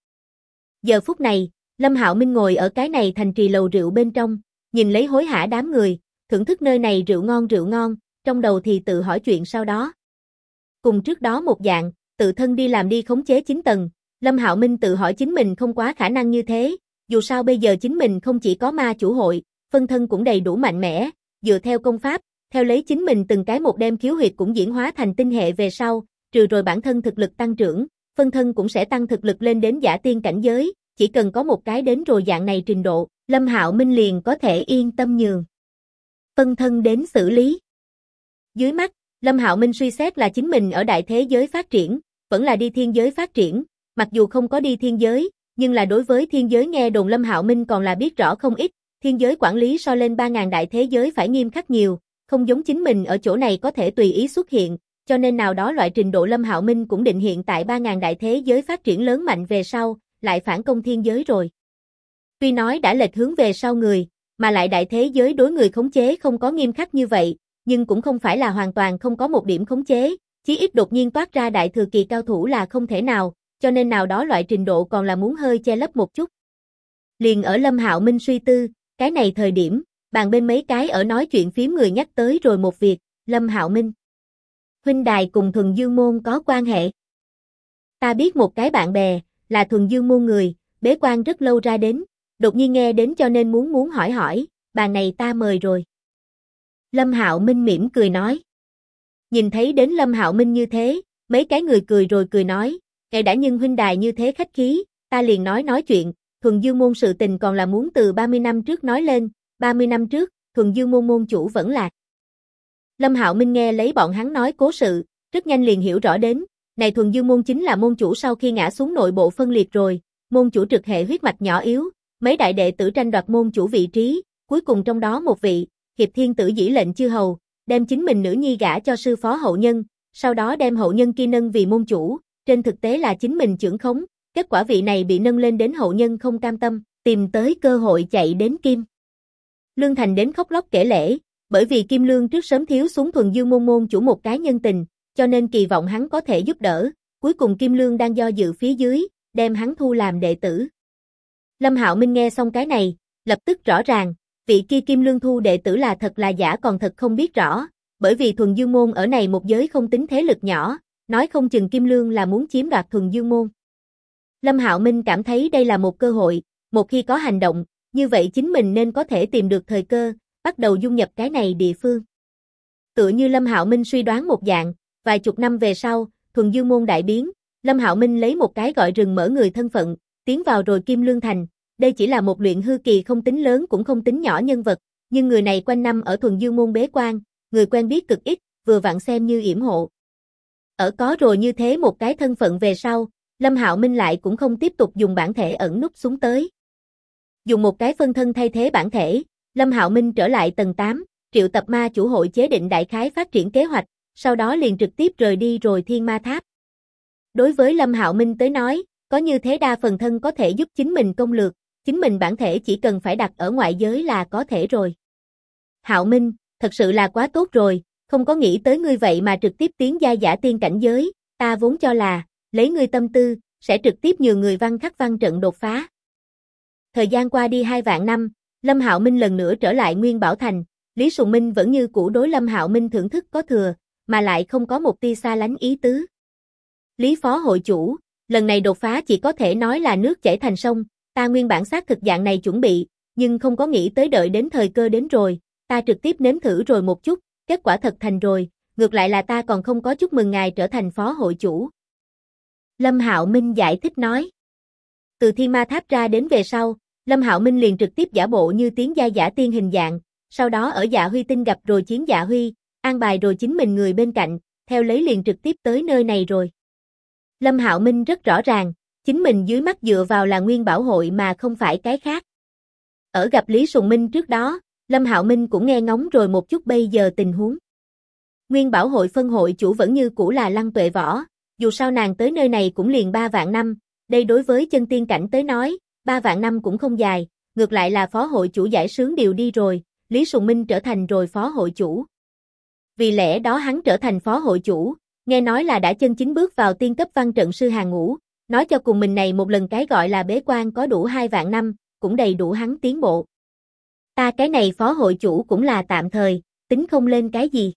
Giờ phút này, Lâm Hạo Minh ngồi ở cái này thành trì lầu rượu bên trong, nhìn lấy hối hả đám người, thưởng thức nơi này rượu ngon, trong đầu thì tự hỏi chuyện sau đó. Cùng trước đó một dạng, tự thân đi làm đi khống chế 9 tầng, Lâm Hạo Minh tự hỏi chính mình không quá khả năng như thế, dù sao bây giờ chính mình không chỉ có ma chủ hội, phân thân cũng đầy đủ mạnh mẽ, dựa theo công pháp, theo lấy chính mình từng cái một đem khiếu huyệt cũng diễn hóa thành tinh hệ về sau, trừ rồi bản thân thực lực tăng trưởng, phân thân cũng sẽ tăng thực lực lên đến giả tiên cảnh giới, chỉ cần có một cái đến rồi dạng này trình độ, Lâm Hạo Minh liền có thể yên tâm nhường phân thân đến xử lý. Dưới mắt, Lâm Hạo Minh suy xét là chính mình ở đại thế giới phát triển, vẫn là đi thiên giới phát triển, mặc dù không có đi thiên giới, nhưng là đối với thiên giới nghe đồn Lâm Hạo Minh còn là biết rõ không ít, thiên giới quản lý so lên 3.000 đại thế giới phải nghiêm khắc nhiều, không giống chính mình ở chỗ này có thể tùy ý xuất hiện, cho nên nào đó loại trình độ Lâm Hạo Minh cũng định hiện tại 3.000 đại thế giới phát triển lớn mạnh về sau, lại phản công thiên giới rồi. Tuy nói đã lệch hướng về sau người, mà lại đại thế giới đối người khống chế không có nghiêm khắc như vậy, nhưng cũng không phải là hoàn toàn không có một điểm khống chế, chí ít đột nhiên toát ra đại thừa kỳ cao thủ là không thể nào, cho nên nào đó loại trình độ còn là muốn hơi che lấp một chút. Liền ở Lâm Hạo Minh suy tư, cái này thời điểm, bàn bên mấy cái ở nói chuyện phím người nhắc tới rồi một việc, Lâm Hạo Minh. Huynh đài cùng Thuần Dương Môn có quan hệ. Ta biết một cái bạn bè, là Thuần Dương Môn người, bế quan rất lâu ra đến, đột nhiên nghe đến cho nên muốn hỏi, bàn này ta mời rồi. Lâm Hạo Minh mỉm cười nói. Nhìn thấy đến Lâm Hạo Minh như thế, mấy cái người cười rồi cười nói, ngài đã nhưng huynh đài như thế khách khí, ta liền nói chuyện, Thuần Dương Môn sự tình còn là muốn từ 30 năm trước nói lên, 30 năm trước, Thuần Dương Môn môn chủ vẫn lạc. Lâm Hạo Minh nghe lấy bọn hắn nói cố sự, rất nhanh liền hiểu rõ đến, này Thuần Dương Môn chính là môn chủ sau khi ngã xuống nội bộ phân liệt rồi, môn chủ trực hệ huyết mạch nhỏ yếu, mấy đại đệ tử tranh đoạt môn chủ vị trí, cuối cùng trong đó một vị, Hiệp Thiên Tử dĩ lệnh chư hầu, đem chính mình nữ nhi gả cho sư phó hậu nhân, sau đó đem hậu nhân kia nâng vì môn chủ, trên thực tế là chính mình trưởng khống, kết quả vị này bị nâng lên đến hậu nhân không cam tâm, tìm tới cơ hội chạy đến Kim Lương Thành đến khóc lóc kể lể, bởi vì Kim Lương trước sớm thiếu xuống Thuần Dương Môn môn chủ một cái nhân tình, cho nên kỳ vọng hắn có thể giúp đỡ, cuối cùng Kim Lương đang do dự phía dưới, đem hắn thu làm đệ tử. Lâm Hạo Minh nghe xong cái này, lập tức rõ ràng, vị kia Kim Lương thu đệ tử là thật là giả còn thật không biết rõ, bởi vì Thuần Dương Môn ở này một giới không tính thế lực nhỏ, nói không chừng Kim Lương là muốn chiếm đoạt Thuần Dương Môn. Lâm Hạo Minh cảm thấy đây là một cơ hội, một khi có hành động, như vậy chính mình nên có thể tìm được thời cơ, bắt đầu dung nhập cái này địa phương. Tựa như Lâm Hạo Minh suy đoán một dạng, vài chục năm về sau, Thuần Dương Môn đại biến, Lâm Hạo Minh lấy một cái gọi rừng mở người thân phận, tiến vào rồi Kim Lương Thành, đây chỉ là một luyện hư kỳ không tính lớn cũng không tính nhỏ nhân vật, nhưng người này quanh năm ở Thuần Dương Môn bế quan, người quen biết cực ít, vừa vặn xem như yểm hộ. Ở có rồi như thế một cái thân phận về sau, Lâm Hạo Minh lại cũng không tiếp tục dùng bản thể ẩn núp xuống tới. Dùng một cái phân thân thay thế bản thể, Lâm Hạo Minh trở lại tầng 8, triệu tập ma chủ hội chế định đại khái phát triển kế hoạch, sau đó liền trực tiếp rời đi rồi Thiên Ma Tháp. Đối với Lâm Hạo Minh tới nói, có như thế đa phần thân có thể giúp chính mình công lược, chính mình bản thể chỉ cần phải đặt ở ngoại giới là có thể rồi. Hạo Minh, thật sự là quá tốt rồi, không có nghĩ tới ngươi vậy mà trực tiếp tiến giai giả tiên cảnh giới, ta vốn cho là, lấy ngươi tâm tư, sẽ trực tiếp nhường người văn khắc văn trận đột phá. Thời gian qua đi 2 vạn năm, Lâm Hạo Minh lần nữa trở lại Nguyên Bảo Thành, Lý Sùng Minh vẫn như cũ đối Lâm Hạo Minh thưởng thức có thừa, mà lại không có một tia xa lánh ý tứ. Lý Phó hội chủ, lần này đột phá chỉ có thể nói là nước chảy thành sông, ta nguyên bản xác thực dạng này chuẩn bị, nhưng không có nghĩ tới đợi đến thời cơ đến rồi, ta trực tiếp nếm thử rồi một chút, kết quả thật thành rồi, ngược lại là ta còn không có chúc mừng ngài trở thành phó hội chủ. Lâm Hạo Minh giải thích nói. Từ Thiên Ma Tháp ra đến về sau, Lâm Hạo Minh liền trực tiếp giả bộ như tiến giai giả tiên hình dạng, sau đó ở Dạ Huy Tinh gặp rồi Chiến Dạ Huy, an bài rồi chính mình người bên cạnh, theo lấy liền trực tiếp tới nơi này rồi. Lâm Hạo Minh rất rõ ràng, chính mình dưới mắt dựa vào là Nguyên Bảo hội mà không phải cái khác. Ở gặp Lý Sùng Minh trước đó, Lâm Hạo Minh cũng nghe ngóng rồi một chút bây giờ tình huống. Nguyên Bảo hội phân hội chủ vẫn như cũ là Lăng Tuệ Võ, dù sao nàng tới nơi này cũng liền 3 vạn năm, đây đối với chân tiên cảnh tới nói, 3 vạn năm cũng không dài, ngược lại là phó hội chủ giải sướng điều đi rồi, Lý Sùng Minh trở thành rồi phó hội chủ. Vì lẽ đó hắn trở thành phó hội chủ, nghe nói là đã chân chính bước vào tiên cấp văn trận sư hàng ngũ, nói cho cùng mình này một lần cái gọi là bế quan có đủ 2 vạn năm, cũng đầy đủ hắn tiến bộ. Ta cái này phó hội chủ cũng là tạm thời, tính không lên cái gì.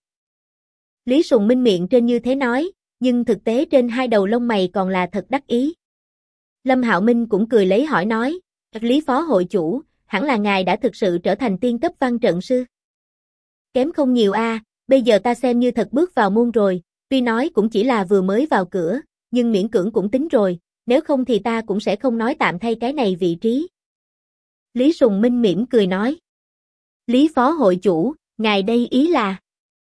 Lý Sùng Minh miệng trên như thế nói, nhưng thực tế trên hai đầu lông mày còn là thật đắc ý. Lâm Hạo Minh cũng cười lấy hỏi nói, Lý phó hội chủ, hẳn là ngài đã thực sự trở thành tiên cấp văn trận sư. Kém không nhiều a, bây giờ ta xem như thật bước vào môn rồi, tuy nói cũng chỉ là vừa mới vào cửa, nhưng miễn cưỡng cũng tính rồi, nếu không thì ta cũng sẽ không nói tạm thay cái này vị trí. Lý Sùng Minh mỉm cười nói. Lý phó hội chủ, ngài đây ý là?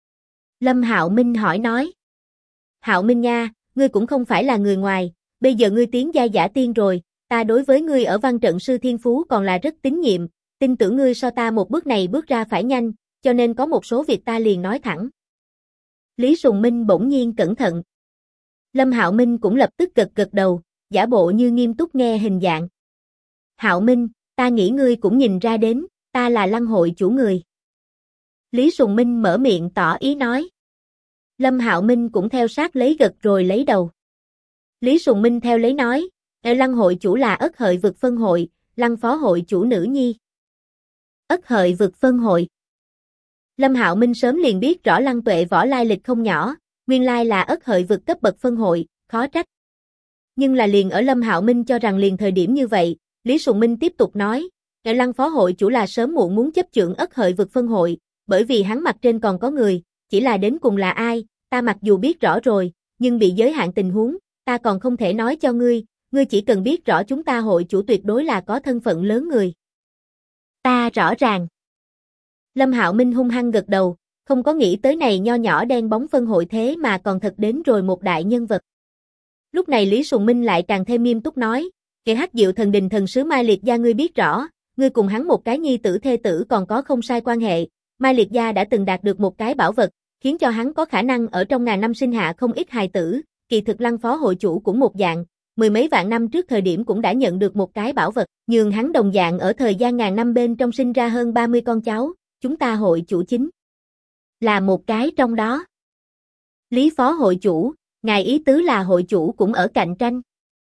Lâm Hạo Minh hỏi nói. Hạo Minh nha, ngươi cũng không phải là người ngoài, bây giờ ngươi tiến giai giả tiên rồi, ta đối với ngươi ở văn trận sư thiên phú còn là rất tín nhiệm, tin tưởng ngươi so ta một bước này bước ra phải nhanh, cho nên có một số việc ta liền nói thẳng. Lý Sùng Minh bỗng nhiên cẩn thận. Lâm Hạo Minh cũng lập tức gật gật đầu, giả bộ như nghiêm túc nghe hình dạng. Hạo Minh, ta nghĩ ngươi cũng nhìn ra đến, ta là Lăng hội chủ người. Lý Sùng Minh mở miệng tỏ ý nói. Lâm Hạo Minh cũng theo sát lấy gật rồi lấy đầu. Lý Sùng Minh theo lấy nói, Lăng hội chủ là Ất Hợi vực phân hội, Lăng phó hội chủ nữ nhi. Ất Hợi vực phân hội. Lâm Hạo Minh sớm liền biết rõ Lăng Tuệ Võ lai lịch không nhỏ, nguyên lai là Ất Hợi vực cấp bậc phân hội, khó trách. Nhưng là liền ở Lâm Hạo Minh cho rằng liền thời điểm như vậy, Lý Sùng Minh tiếp tục nói, Lăng phó hội chủ là sớm muộn muốn chấp chưởng Ất Hợi vực phân hội, bởi vì hắn mặt trên còn có người, chỉ là đến cùng là ai, ta mặc dù biết rõ rồi, nhưng bị giới hạn tình huống, ta còn không thể nói cho ngươi, ngươi chỉ cần biết rõ chúng ta hội chủ tuyệt đối là có thân phận lớn người. Ta rõ ràng. Lâm Hạo Minh hung hăng gật đầu, không có nghĩ tới này nho nhỏ đen bóng phân hội thế mà còn thật đến rồi một đại nhân vật. Lúc này Lý Sùng Minh lại càng thêm nghiêm túc nói, kẻ Hắc Diệu thần đình thần sứ Mai Liệt Gia ngươi biết rõ, ngươi cùng hắn một cái nhi tử thê tử còn có không sai quan hệ, Mai Liệt Gia đã từng đạt được một cái bảo vật, khiến cho hắn có khả năng ở trong ngàn năm sinh hạ không ít hài tử, kỳ thực Lăng phó hội chủ cũng một dạng, mười mấy vạn năm trước thời điểm cũng đã nhận được một cái bảo vật, nhường hắn đồng dạng ở thời gian ngàn năm bên trong sinh ra hơn 30 con cháu, chúng ta hội chủ chính là một cái trong đó. Lý phó hội chủ, ngài ý tứ là hội chủ cũng ở cạnh tranh.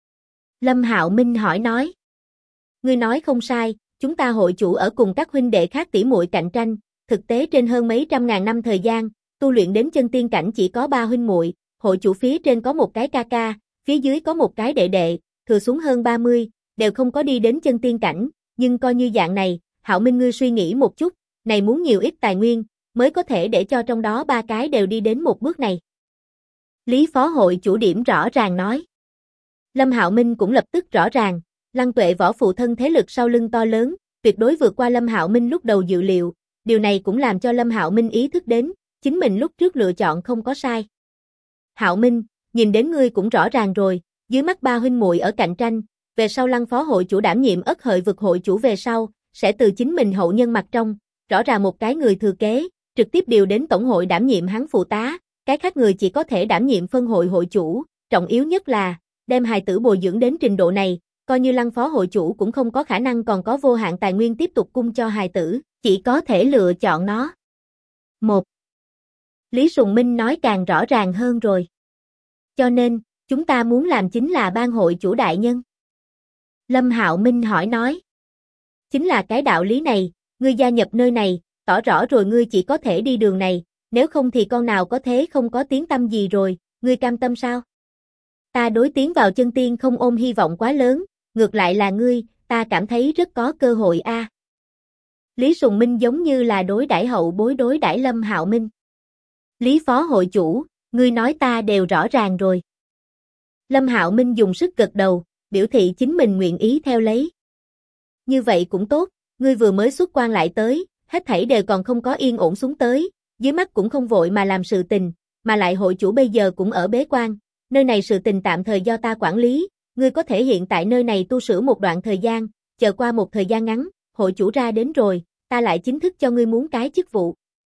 Lâm Hạo Minh hỏi nói. Ngươi nói không sai, chúng ta hội chủ ở cùng các huynh đệ khác tỉ muội cạnh tranh, thực tế trên hơn mấy trăm ngàn năm thời gian, tu luyện đến chân tiên cảnh chỉ có 3 huynh muội, hội chủ phía trên có một cái ca ca, phía dưới có một cái đệ đệ, thừa xuống hơn 30, đều không có đi đến chân tiên cảnh, nhưng coi như dạng này, Hạo Minh ngươi suy nghĩ một chút, này muốn nhiều ít tài nguyên, mới có thể để cho trong đó 3 cái đều đi đến một bước này. Lý phó hội chủ điểm rõ ràng nói. Lâm Hạo Minh cũng lập tức rõ ràng, Lăng Tuệ Võ phụ thân thế lực sau lưng to lớn, tuyệt đối vượt qua Lâm Hạo Minh lúc đầu dự liệu, điều này cũng làm cho Lâm Hạo Minh ý thức đến, chính mình lúc trước lựa chọn không có sai. Hạo Minh, nhìn đến ngươi cũng rõ ràng rồi, dưới mắt 3 huynh muội ở cạnh tranh, về sau Lăng phó hội chủ đảm nhiệm Ất Hợi vực hội chủ về sau, sẽ từ chính mình hậu nhân mặt trong, rõ ràng một cái người thừa kế, trực tiếp điều đến tổng hội đảm nhiệm hắn phụ tá, cái khác người chỉ có thể đảm nhiệm phân hội hội chủ, trọng yếu nhất là, đem hài tử bồi dưỡng đến trình độ này, coi như Lăng phó hội chủ cũng không có khả năng còn có vô hạn tài nguyên tiếp tục cung cho hài tử, chỉ có thể lựa chọn nó. 1. Lý Sùng Minh nói càng rõ ràng hơn rồi. Cho nên, chúng ta muốn làm chính là ban hội chủ đại nhân. Lâm Hạo Minh hỏi nói. Chính là cái đạo lý này, ngươi gia nhập nơi này, tỏ rõ rồi ngươi chỉ có thể đi đường này, nếu không thì con nào có thế không có tiếng tăm gì rồi, ngươi cam tâm sao? Ta đối tiến vào chân tiên không ôm hy vọng quá lớn, ngược lại là ngươi, ta cảm thấy rất có cơ hội a. Lý Sùng Minh giống như là đối đãi hậu bối đối đãi Lâm Hạo Minh. Lý phó hội chủ, ngươi nói ta đều rõ ràng rồi. Lâm Hạo Minh dùng sức gật đầu, biểu thị chính mình nguyện ý theo lấy. Như vậy cũng tốt, ngươi vừa mới xuất quan lại tới, hết thảy đều còn không có yên ổn xuống tới, dưới mắt cũng không vội mà làm sự tình, mà lại hội chủ bây giờ cũng ở bế quan, nơi này sự tình tạm thời do ta quản lý, ngươi có thể hiện tại nơi này tu sửa một đoạn thời gian, chờ qua một thời gian ngắn, hội chủ ra đến rồi, ta lại chính thức cho ngươi muốn cái chức vụ.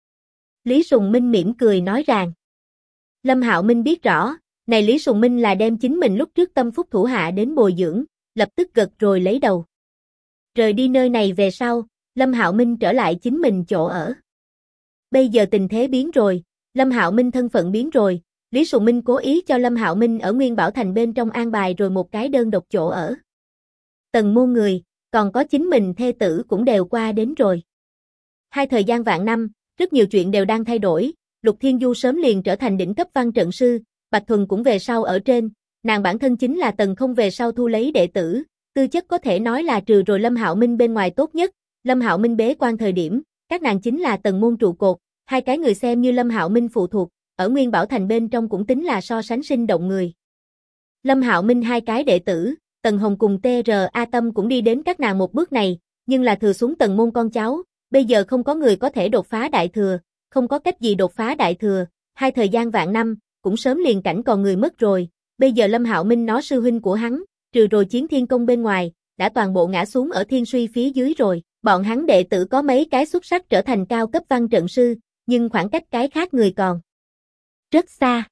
Lý Sùng Minh mỉm cười nói rằng. Lâm Hạo Minh biết rõ, này Lý Sùng Minh là đem chính mình lúc trước tâm phúc thủ hạ đến bồi dưỡng, lập tức gật rồi lấy đầu. Rời đi nơi này về sau, Lâm Hạo Minh trở lại chính mình chỗ ở. Bây giờ tình thế biến rồi, Lâm Hạo Minh thân phận biến rồi, Lý Sùng Minh cố ý cho Lâm Hạo Minh ở Nguyên Bảo Thành bên trong an bài rồi một cái đơn độc chỗ ở. Tần môn người, còn có chính mình thê tử cũng đều qua đến rồi. Hai thời gian vạn năm, rất nhiều chuyện đều đang thay đổi, Lục Thiên Du sớm liền trở thành đỉnh cấp văn trận sư, Bạch Thuần cũng về sau ở trên, nàng bản thân chính là Tần Không về sau thu lấy đệ tử, tư chất có thể nói là trừ rồi Lâm Hạo Minh bên ngoài tốt nhất, Lâm Hạo Minh bế quan thời điểm, các nàng chính là Tần môn trụ cột, hai cái người xem như Lâm Hạo Minh phụ thuộc, ở Nguyên Bảo Thành bên trong cũng tính là so sánh sinh động người. Lâm Hạo Minh hai cái đệ tử, Tần Hồng cùng T.R.A. Tâm cũng đi đến các nàng một bước này, nhưng là thừa xuống Tần môn con cháu, bây giờ không có người có thể đột phá đại thừa, không có cách gì đột phá đại thừa, hai thời gian vạn năm, cũng sớm liền cảnh còn người mất rồi, bây giờ Lâm Hạo Minh nó sư huynh của hắn, trừ rồi Chiến Thiên Công bên ngoài, đã toàn bộ ngã xuống ở Thiên Suy phía dưới rồi, bọn hắn đệ tử có mấy cái xuất sắc trở thành cao cấp văn trận sư, nhưng khoảng cách cái khác người còn rất xa.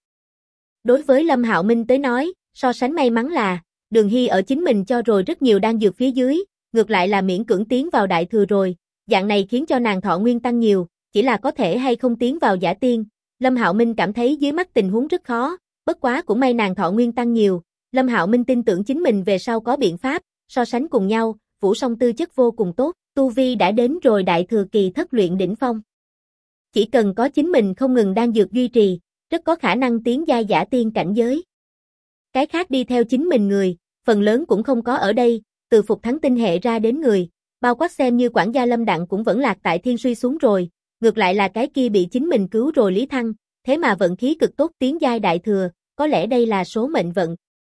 Đối với Lâm Hạo Minh tới nói, so sánh may mắn là, Đường Hy ở chính mình cho rồi rất nhiều đan dược phía dưới, ngược lại là miễn cưỡng tiến vào đại thừa rồi, dạng này khiến cho nàng thọ nguyên tăng nhiều, chỉ là có thể hay không tiến vào giả tiên. Lâm Hạo Minh cảm thấy dưới mắt tình huống rất khó, bất quá cũng may nàng thọ nguyên tăng nhiều, Lâm Hạo Minh tin tưởng chính mình về sau có biện pháp, so sánh cùng nhau, Vũ Song tư chất vô cùng tốt, tu vi đã đến rồi đại thừa kỳ thất luyện đỉnh phong. Chỉ cần có chính mình không ngừng đan dược duy trì, rất có khả năng tiến giai giả tiên cảnh giới. Cái khác đi theo chính mình người, phần lớn cũng không có ở đây, từ Phục Thắng tinh hệ ra đến người, bao quát xem như quản gia Lâm Đặng cũng vẫn lạc tại Thiên Suy xuống rồi, ngược lại là cái kia bị chính mình cứu rồi Lý Thăng, thế mà vận khí cực tốt tiến giai đại thừa, có lẽ đây là số mệnh vận.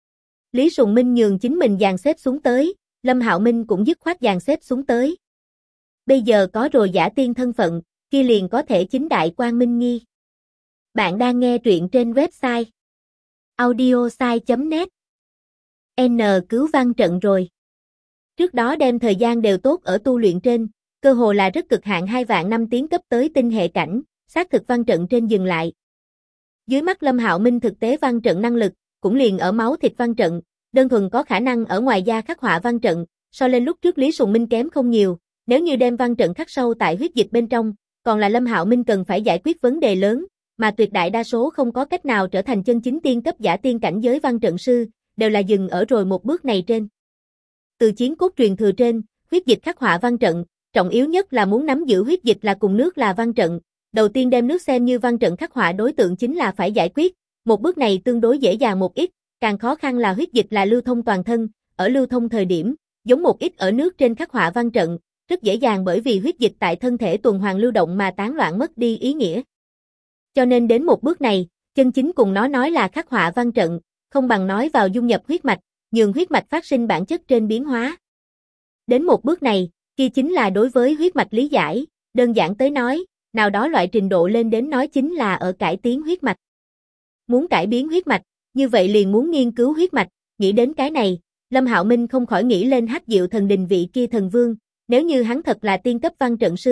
Lý Sùng Minh nhường chính mình dàn xếp xuống tới, Lâm Hạo Minh cũng dứt khoát dàn xếp xuống tới. Bây giờ có rồi giả tiên thân phận, kia liền có thể chính đại quang minh nghi. Bạn đang nghe truyện trên website audiosai.net. N cứu văn trận rồi. Trước đó đem thời gian đều tốt ở tu luyện trên, cơ hồ là rất cực hạn 2 vạn năm tiến cấp tới tinh hệ cảnh, xác thực văn trận trên dừng lại. Dưới mắt Lâm Hạo Minh thực tế văn trận năng lực, cũng liền ở máu thịt văn trận, đơn thuần có khả năng ở ngoài da khắc họa văn trận, so lên lúc trước Lý Sùng Minh kém không nhiều, nếu như đem văn trận khắc sâu tại huyết dịch bên trong, còn là Lâm Hạo Minh cần phải giải quyết vấn đề lớn, mà tuyệt đại đa số không có cách nào trở thành chân chính tiên cấp giả tiên cảnh giới văn trận sư, đều là dừng ở rồi một bước này trên. Từ chiến cốt truyền thừa trên, huyết dịch khắc họa văn trận, trọng yếu nhất là muốn nắm giữ huyết dịch là cùng nước là văn trận, đầu tiên đem nước xem như văn trận khắc họa đối tượng chính là phải giải quyết, một bước này tương đối dễ dàng một ít, càng khó khăn là huyết dịch là lưu thông toàn thân, ở lưu thông thời điểm, giống một ít ở nước trên khắc họa văn trận, rất dễ dàng bởi vì huyết dịch tại thân thể tuần hoàn lưu động mà tán loạn mất đi ý nghĩa. Cho nên đến một bước này, chân chính cùng nó nói là khắc họa văn trận, không bằng nói vào dung nhập huyết mạch, nhường huyết mạch phát sinh bản chất trên biến hóa. Đến một bước này, kia chính là đối với huyết mạch lý giải, đơn giản tới nói, nào đó loại trình độ lên đến nói chính là ở cải tiến huyết mạch. Muốn cải biến huyết mạch, như vậy liền muốn nghiên cứu huyết mạch, nghĩ đến cái này, Lâm Hạo Minh không khỏi nghĩ lên Hắc Diệu Thần Đình vị kia thần vương, nếu như hắn thật là tiên cấp văn trận sư,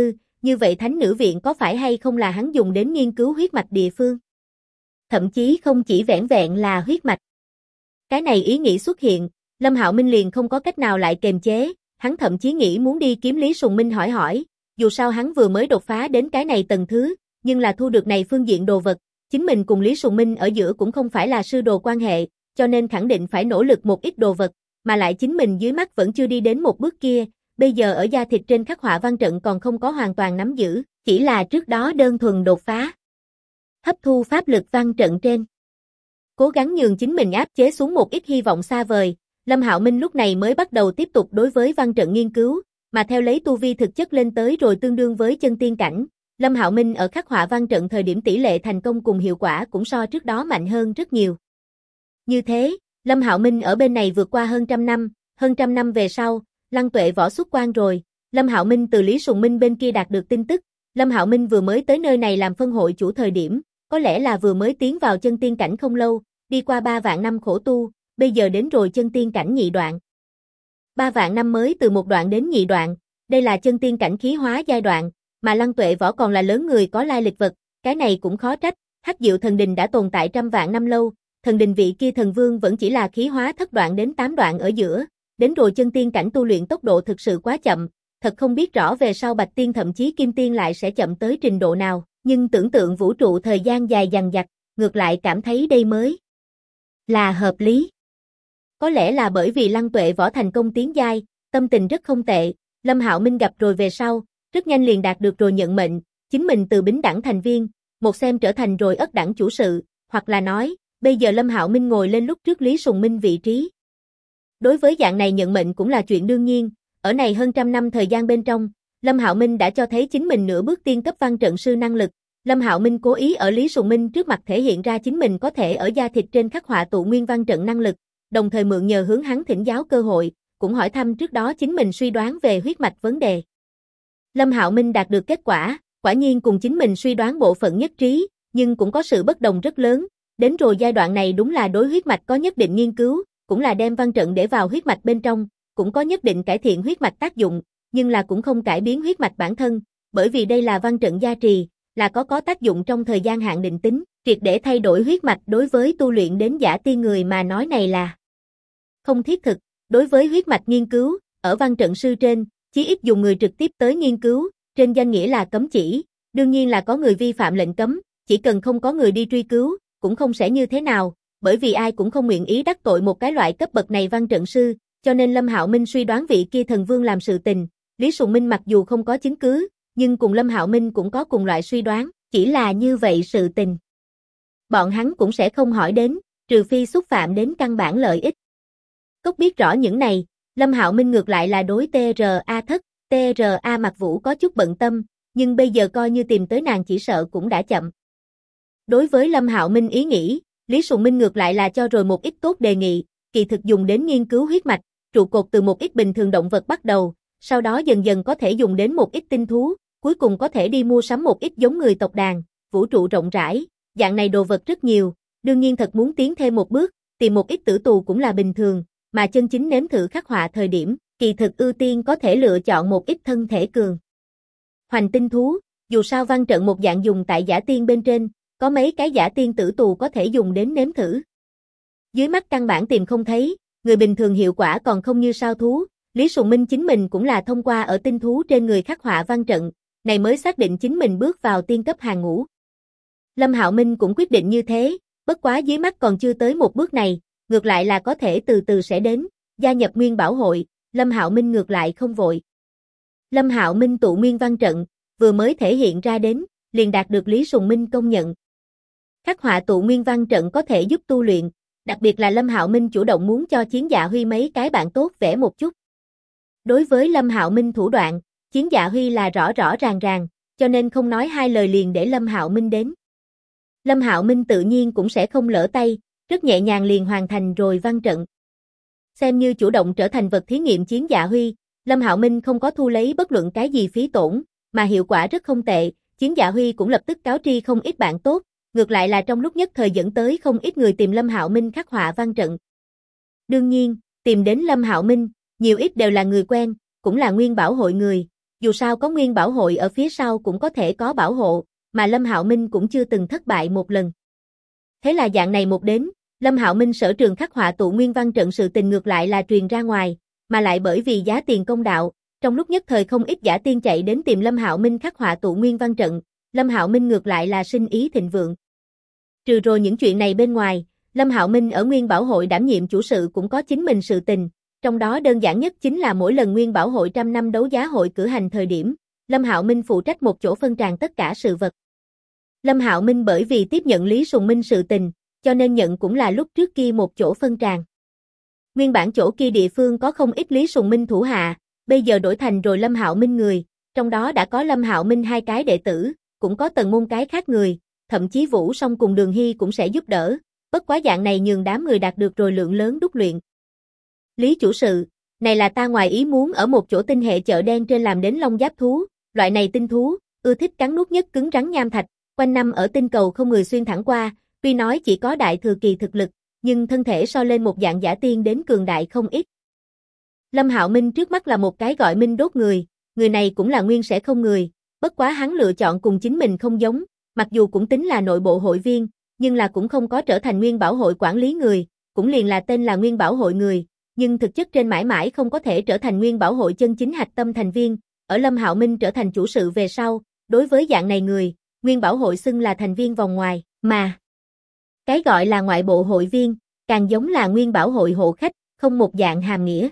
như vậy thánh nữ viện có phải hay không là hắn dùng đến nghiên cứu huyết mạch địa phương? Thậm chí không chỉ vẻn vẹn là huyết mạch. Cái này ý nghĩ xuất hiện, Lâm Hạo Minh liền không có cách nào lại kềm chế, hắn thậm chí nghĩ muốn đi kiếm Lý Sùng Minh hỏi hỏi, dù sao hắn vừa mới đột phá đến cái này tầng thứ, nhưng là thu được này phương diện đồ vật, chính mình cùng Lý Sùng Minh ở giữa cũng không phải là sư đồ quan hệ, cho nên khẳng định phải nỗ lực một ít đồ vật, mà lại chính mình dưới mắt vẫn chưa đi đến một bước kia, bây giờ ở da thịt trên khắc họa văn trận còn không có hoàn toàn nắm giữ, chỉ là trước đó đơn thuần đột phá. Hấp thu pháp lực văn trận trên. Cố gắng nhường chính mình áp chế xuống một ít hy vọng xa vời, Lâm Hạo Minh lúc này mới bắt đầu tiếp tục đối với văn trận nghiên cứu, mà theo lấy tu vi thực chất lên tới rồi tương đương với chân tiên cảnh, Lâm Hạo Minh ở khắc họa văn trận thời điểm tỷ lệ thành công cùng hiệu quả cũng so trước đó mạnh hơn rất nhiều. Như thế, Lâm Hạo Minh ở bên này vượt qua hơn trăm năm về sau, Lăng Tuệ võ xuất quan rồi, Lâm Hạo Minh từ Lý Sùng Minh bên kia đạt được tin tức, Lâm Hạo Minh vừa mới tới nơi này làm phân hội chủ thời điểm, có lẽ là vừa mới tiến vào chân tiên cảnh không lâu, đi qua 3 vạn năm khổ tu, bây giờ đến rồi chân tiên cảnh nhị đoạn. 3 vạn năm mới từ một đoạn đến nhị đoạn, đây là chân tiên cảnh khí hóa giai đoạn, mà Lăng Tuệ võ còn là lớn người có lai lịch vật, cái này cũng khó trách, Hắc Diệu thần đình đã tồn tại trăm vạn năm lâu, thần đình vị kia thần vương vẫn chỉ là khí hóa thất đoạn đến 8 đoạn ở giữa, đến rồi chân tiên cảnh tu luyện tốc độ thực sự quá chậm, thật không biết rõ về sau Bạch Tiên thậm chí Kim Tiên lại sẽ chậm tới trình độ nào, nhưng tưởng tượng vũ trụ thời gian dài dằng dặc, ngược lại cảm thấy đây mới là hợp lý. Có lẽ là bởi vì Lăng Tuệ võ thành công tiến giai, tâm tình rất không tệ, Lâm Hạo Minh gặp rồi về sau, rất nhanh liền đạt được rồi nhận mệnh, chính mình từ bính đẳng thành viên, một xem trở thành rồi ất đẳng chủ sự, hoặc là nói, bây giờ Lâm Hạo Minh ngồi lên lúc trước Lý Sùng Minh vị trí. Đối với dạng này nhận mệnh cũng là chuyện đương nhiên, ở này hơn trăm năm thời gian bên trong, Lâm Hạo Minh đã cho thấy chính mình nửa bước tiên cấp văn trận sư năng lực. Lâm Hạo Minh cố ý ở Lý Sùng Minh trước mặt thể hiện ra chính mình có thể ở da thịt trên khắc họa tụ nguyên văn trận năng lực, đồng thời mượn nhờ hướng hắn thỉnh giáo cơ hội, cũng hỏi thăm trước đó chính mình suy đoán về huyết mạch vấn đề. Lâm Hạo Minh đạt được kết quả, quả nhiên cùng chính mình suy đoán bộ phận nhất trí, nhưng cũng có sự bất đồng rất lớn, đến rồi giai đoạn này đúng là đối huyết mạch có nhất định nghiên cứu, cũng là đem văn trận để vào huyết mạch bên trong, cũng có nhất định cải thiện huyết mạch tác dụng, nhưng là cũng không cải biến huyết mạch bản thân, bởi vì đây là văn trận gia trì, là có tác dụng trong thời gian hạn định tính, triệt để thay đổi huyết mạch đối với tu luyện đến giả tiên người mà nói này là không thiết thực, đối với huyết mạch nghiên cứu, ở văn trận sư trên, chí ít dùng người trực tiếp tới nghiên cứu, trên danh nghĩa là cấm chỉ, đương nhiên là có người vi phạm lệnh cấm, chỉ cần không có người đi truy cứu, cũng không sẽ như thế nào, bởi vì ai cũng không nguyện ý đắc tội một cái loại cấp bậc này văn trận sư, cho nên Lâm Hạo Minh suy đoán vị kia thần vương làm sự tình, Lý Sùng Minh mặc dù không có chứng cứ, nhưng cùng Lâm Hạo Minh cũng có cùng loại suy đoán, chỉ là như vậy sự tình. Bọn hắn cũng sẽ không hỏi đến, trừ phi xúc phạm đến căn bản lợi ích. Cốc biết rõ những này, Lâm Hạo Minh ngược lại là đối TRA thất, TRA Mặc Vũ có chút bận tâm, nhưng bây giờ coi như tìm tới nàng chỉ sợ cũng đã chậm. Đối với Lâm Hạo Minh ý nghĩ, Lý Sùng Minh ngược lại là cho rồi một ít tốt đề nghị, kỳ thực dùng đến nghiên cứu huyết mạch, trụ cột từ một ít bình thường động vật bắt đầu, sau đó dần dần có thể dùng đến một ít tinh thú, cuối cùng có thể đi mua sắm một ít giống người tộc đàn, vũ trụ rộng rãi, dạng này đồ vật rất nhiều, đương nhiên thật muốn tiến thêm một bước, tìm một ít tử tù cũng là bình thường, mà chân chính nếm thử khắc họa thời điểm, kỳ thực ưu tiên có thể lựa chọn một ít thân thể cường hoành tinh thú, dù sao văn trận một dạng dùng tại giả tiên bên trên, có mấy cái giả tiên tử tù có thể dùng đến nếm thử. Dưới mắt căn bản tìm không thấy, người bình thường hiệu quả còn không như sao thú, Lý Sùng Minh chính mình cũng là thông qua ở tinh thú trên người khắc họa văn trận, này mới xác định chính mình bước vào tiên cấp hàng ngũ. Lâm Hạo Minh cũng quyết định như thế, bất quá dưới mắt còn chưa tới một bước này, ngược lại là có thể từ từ sẽ đến, gia nhập Nguyên Bảo hội, Lâm Hạo Minh ngược lại không vội. Lâm Hạo Minh tụ nguyên văn trận, vừa mới thể hiện ra đến, liền đạt được Lý Sùng Minh công nhận. Khắc họa tụ nguyên văn trận có thể giúp tu luyện, đặc biệt là Lâm Hạo Minh chủ động muốn cho Chiến Dạ Huy mấy cái bạn tốt vẽ một chút. Đối với Lâm Hạo Minh thủ đoạn, Chiến Dạ Huy là rõ rõ ràng, cho nên không nói hai lời liền để Lâm Hạo Minh đến. Lâm Hạo Minh tự nhiên cũng sẽ không lỡ tay, rất nhẹ nhàng liền hoàn thành rồi văn trận. Xem như chủ động trở thành vật thí nghiệm Chiến Dạ Huy, Lâm Hạo Minh không có thu lấy bất luận cái gì phí tổn, mà hiệu quả rất không tệ, Chiến Dạ Huy cũng lập tức cáo tri không ít bạn tốt, ngược lại là trong lúc nhất thời dẫn tới không ít người tìm Lâm Hạo Minh khắc họa văn trận. Đương nhiên, tìm đến Lâm Hạo Minh, nhiều ít đều là người quen, cũng là Nguyên Bảo hội người, Dù sao có Nguyên Bảo Hội ở phía sau cũng có thể có bảo hộ, mà Lâm Hạo Minh cũng chưa từng thất bại một lần. Thế là dạng này một đến, Lâm Hạo Minh sở trường khắc họa tụ nguyên văn trận sự tình ngược lại là truyền ra ngoài, mà lại bởi vì giá tiền công đạo, trong lúc nhất thời không ít giả tiên chạy đến tìm Lâm Hạo Minh khắc họa tụ nguyên văn trận, Lâm Hạo Minh ngược lại là sinh ý thịnh vượng. Trừ rồi những chuyện này bên ngoài, Lâm Hạo Minh ở Nguyên Bảo Hội đảm nhiệm chủ sự cũng có chính mình sự tình, trong đó đơn giản nhất chính là mỗi lần Nguyên Bảo Hội trăm năm đấu giá hội cử hành thời điểm, Lâm Hạo Minh phụ trách một chỗ phân tràn tất cả sự vật. Lâm Hạo Minh bởi vì tiếp nhận Lý Sùng Minh sự tình, cho nên nhận cũng là lúc trước kia một chỗ phân tràn. Nguyên bản chỗ kia địa phương có không ít Lý Sùng Minh thủ hạ, bây giờ đổi thành rồi Lâm Hạo Minh người, trong đó đã có Lâm Hạo Minh 2 cái đệ tử, cũng có Tần Môn cái khác người, thậm chí Vũ Song cùng Đường Hy cũng sẽ giúp đỡ, bất quá dạng này nhường đám người đạt được rồi lượng lớn đúc luyện. Lý chủ sự, này là ta ngoài ý muốn ở một chỗ tinh hệ chợ đen trên làm đến long giáp thú, loại này tinh thú, ưa thích cắn nuốt nhất cứng rắn nham thạch, quanh năm ở tinh cầu không người xuyên thẳng qua, tuy nói chỉ có đại thừa kỳ thực lực, nhưng thân thể so lên một dạng giả tiên đến cường đại không ít. Lâm Hạo Minh trước mắt là một cái gọi Minh Đốt người này cũng là nguyên sẽ không người, bất quá hắn lựa chọn cùng chính mình không giống, mặc dù cũng tính là nội bộ hội viên, nhưng là cũng không có trở thành Nguyên Bảo Hội quản lý người, cũng liền là tên là Nguyên Bảo Hội người, nhưng thực chất trên mãi mãi không có thể trở thành Nguyên Bảo Hội chân chính hạch tâm thành viên, ở Lâm Hạo Minh trở thành chủ sự về sau, đối với dạng này người, Nguyên Bảo Hội xưng là thành viên vòng ngoài, mà cái gọi là ngoại bộ hội viên, càng giống là Nguyên Bảo Hội hộ khách, không một dạng hàm nghĩa.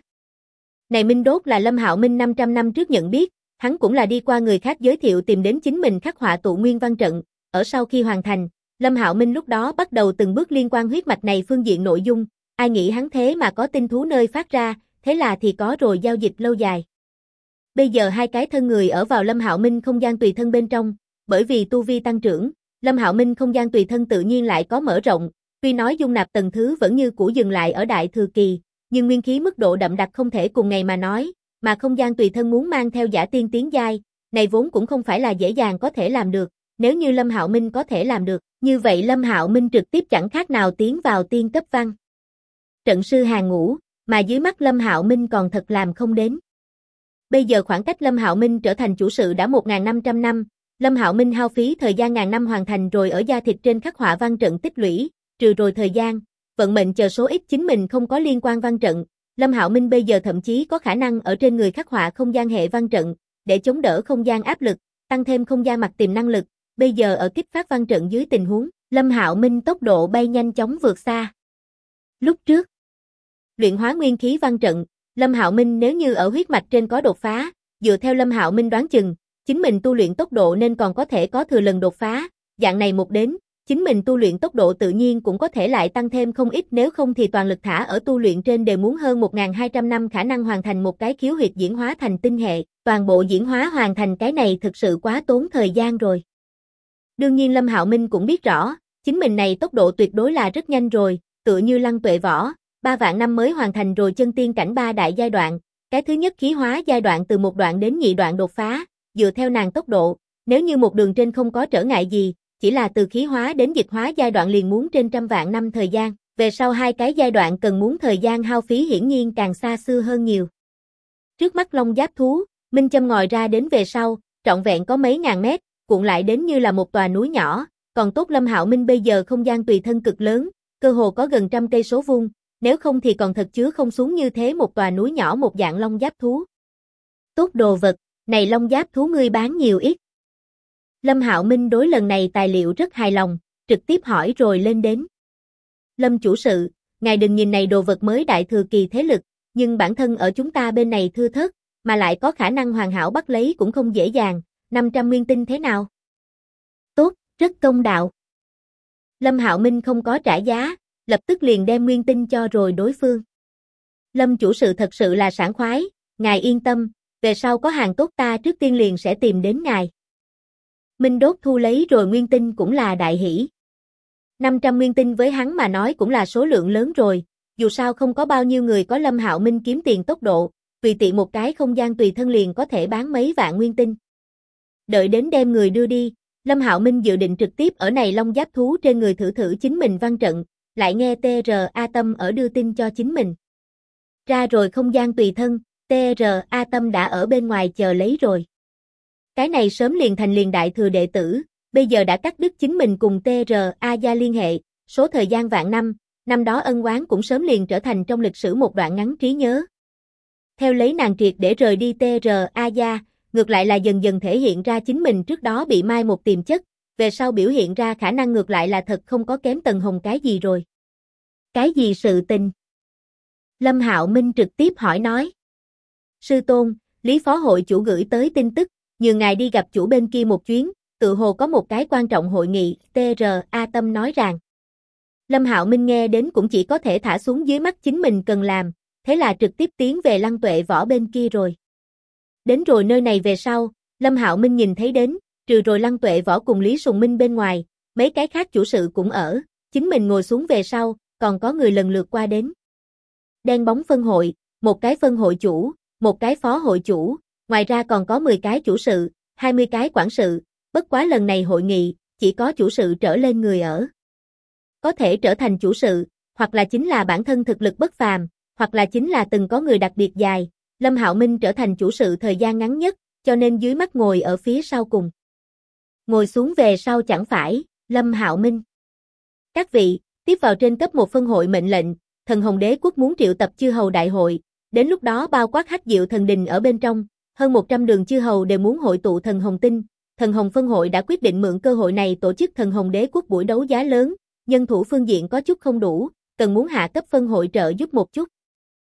Này Minh Đốt là Lâm Hạo Minh 500 năm trước nhận biết, hắn cũng là đi qua người khác giới thiệu tìm đến chính mình khắc họa tụ nguyên văn trận, ở sau khi hoàn thành, Lâm Hạo Minh lúc đó bắt đầu từng bước liên quan huyết mạch này phương diện nội dung, ai nghĩ hắn thế mà có tinh thú nơi phát ra, thế là thì có rồi giao dịch lâu dài. Bây giờ 2 cái thân người ở vào Lâm Hạo Minh không gian tùy thân bên trong, bởi vì tu vi tăng trưởng, Lâm Hạo Minh không gian tùy thân tự nhiên lại có mở rộng, tuy nói dung nạp tầng thứ vẫn như cũ dừng lại ở đại thừa kỳ, nhưng nguyên khí mức độ đậm đặc không thể cùng ngày mà nói, mà không gian tùy thân muốn mang theo giả tiên tiến giai, này vốn cũng không phải là dễ dàng có thể làm được, nếu như Lâm Hạo Minh có thể làm được, như vậy Lâm Hạo Minh trực tiếp chẳng khác nào tiến vào tiên cấp văn trận sư hàng ngũ, mà dưới mắt Lâm Hạo Minh còn thật làm không đến. Bây giờ khoảng cách Lâm Hạo Minh trở thành chủ sự đã 1.500 năm, Lâm Hạo Minh hao phí thời gian ngàn năm hoàn thành rồi ở da thịt trên khắc họa văn trận tích lũy, trừ rồi thời gian, vận mệnh chờ số ít chính mình không có liên quan văn trận, Lâm Hạo Minh bây giờ thậm chí có khả năng ở trên người khắc họa không gian hệ văn trận, để chống đỡ không gian áp lực, tăng thêm không gian mặt tìm năng lực, bây giờ ở kích phát văn trận dưới tình huống, Lâm Hạo Minh tốc độ bay nhanh chóng vượt xa. Lúc trước, luyện hóa nguyên khí văn trận, Lâm Hạo Minh nếu như ở huyết mạch trên có đột phá, dựa theo Lâm Hạo Minh đoán chừng, chính mình tu luyện tốc độ nên còn có thể có thừa lần đột phá, dạng này một đến, chính mình tu luyện tốc độ tự nhiên cũng có thể lại tăng thêm không ít, nếu không thì toàn lực thả ở tu luyện trên đều muốn hơn 1.200 năm khả năng hoàn thành một cái khiếu huyệt diễn hóa thành tinh hệ, toàn bộ diễn hóa hoàn thành cái này thực sự quá tốn thời gian rồi. Đương nhiên Lâm Hạo Minh cũng biết rõ, chính mình này tốc độ tuyệt đối là rất nhanh rồi, tựa như Lăng Tuệ Võ, 3 vạn năm mới hoàn thành rồi chân tiên cảnh 3 đại giai đoạn, cái thứ nhất khí hóa giai đoạn từ một đoạn đến nhị đoạn đột phá, dựa theo nàng tốc độ, nếu như một đường trên không có trở ngại gì, chỉ là từ khí hóa đến dịch hóa giai đoạn liền muốn trên trăm vạn năm thời gian, về sau 2 cái giai đoạn cần muốn thời gian hao phí hiển nhiên càng xa xưa hơn nhiều. Trước mắt long giáp thú, Minh Châm ngồi ra đến về sau, trọn vẹn có mấy ngàn mét, cuộn lại đến như là một tòa núi nhỏ, còn tốt Lâm Hạo Minh bây giờ không gian tùy thân cực lớn, cơ hồ có gần 100 cây số vuông, nếu không thì còn thật chứa không xuống như thế một tòa núi nhỏ một dạng long giáp thú. Tốt đồ vật, này long giáp thú ngươi bán nhiều ít. Lâm Hạo Minh đối lần này tài liệu rất hài lòng, trực tiếp hỏi rồi lên đến. Lâm chủ sự, ngài đừng nhìn này đồ vật mới đại thừa kỳ thế lực, nhưng bản thân ở chúng ta bên này thưa thớt, mà lại có khả năng hoàn hảo bắt lấy cũng không dễ dàng, 500 nguyên tinh thế nào? Tốt, rất công đạo. Lâm Hạo Minh không có trả giá, lập tức liền đem nguyên tinh cho rồi đối phương. Lâm chủ sự thật sự là sảng khoái, ngài yên tâm, về sau có hàng tốt ta trước tiên liền sẽ tìm đến ngài. Minh Đốt thu lấy rồi nguyên tinh cũng là đại hỷ. 500 nguyên tinh với hắn mà nói cũng là số lượng lớn rồi, dù sao không có bao nhiêu người có Lâm Hạo Minh kiếm tiền tốc độ, tùy tiện một cái không gian tùy thân liền có thể bán mấy vạn nguyên tinh. Đợi đến đem người đưa đi, Lâm Hạo Minh dự định trực tiếp ở này long giáp thú trên người thử thử chính mình văn trận, lại nghe TRA Tâm ở đưa tin cho chính mình. Ra rồi không gian tùy thân, TRA Tâm đã ở bên ngoài chờ lấy rồi. Cái này sớm liền thành liền đại thừa đệ tử, bây giờ đã cắt đứt chính mình cùng T.R.A. gia liên hệ, số thời gian vạn năm, năm đó ân oán cũng sớm liền trở thành trong lịch sử một đoạn ngắn trí nhớ. Theo lấy nàng triệt để rời đi T.R.A. gia, ngược lại là dần dần thể hiện ra chính mình trước đó bị mai một tiềm chất, về sau biểu hiện ra khả năng ngược lại là thật không có kém Tần Hồng cái gì rồi. Cái gì sự tình? Lâm Hạo Minh trực tiếp hỏi nói. Sư tôn, Lý Phó hội chủ gửi tới tin tức, nhờ ngài đi gặp chủ bên kia một chuyến, tự hồ có một cái quan trọng hội nghị, T.R.A. Tâm nói rằng. Lâm Hạo Minh nghe đến cũng chỉ có thể thả xuống dưới mắt chính mình cần làm, thế là trực tiếp tiến về Lăng Tuệ Võ bên kia rồi. Đến rồi nơi này về sau, Lâm Hạo Minh nhìn thấy đến, trừ rồi Lăng Tuệ Võ cùng Lý Sùng Minh bên ngoài, mấy cái khác chủ sự cũng ở, chính mình ngồi xuống về sau, còn có người lần lượt qua đến. Đen bóng phân hội, một cái phân hội chủ, một cái phó hội chủ, ngoài ra còn có 10 cái chủ sự, 20 cái quản sự, bất quá lần này hội nghị, chỉ có chủ sự trở lên người ở. Có thể trở thành chủ sự, hoặc là chính là bản thân thực lực bất phàm, hoặc là chính là từng có người đặc biệt dài, Lâm Hạo Minh trở thành chủ sự thời gian ngắn nhất, cho nên dưới mắt ngồi ở phía sau cùng. Ngồi xuống về sau chẳng phải, Lâm Hạo Minh. Các vị, tiếp vào trên cấp một phân hội mệnh lệnh, Thần Hồng Đế quốc muốn triệu tập chư hầu đại hội, đến lúc đó bao quát Hắc Diệu Thần Đình ở bên trong, hơn 100 đường chư hầu đều muốn hội tụ Thần Hồng Tinh, Thần Hồng phân hội đã quyết định mượn cơ hội này tổ chức Thần Hồng Đế quốc buổi đấu giá lớn, nhân thủ phương diện có chút không đủ, cần muốn hạ cấp phân hội trợ giúp một chút.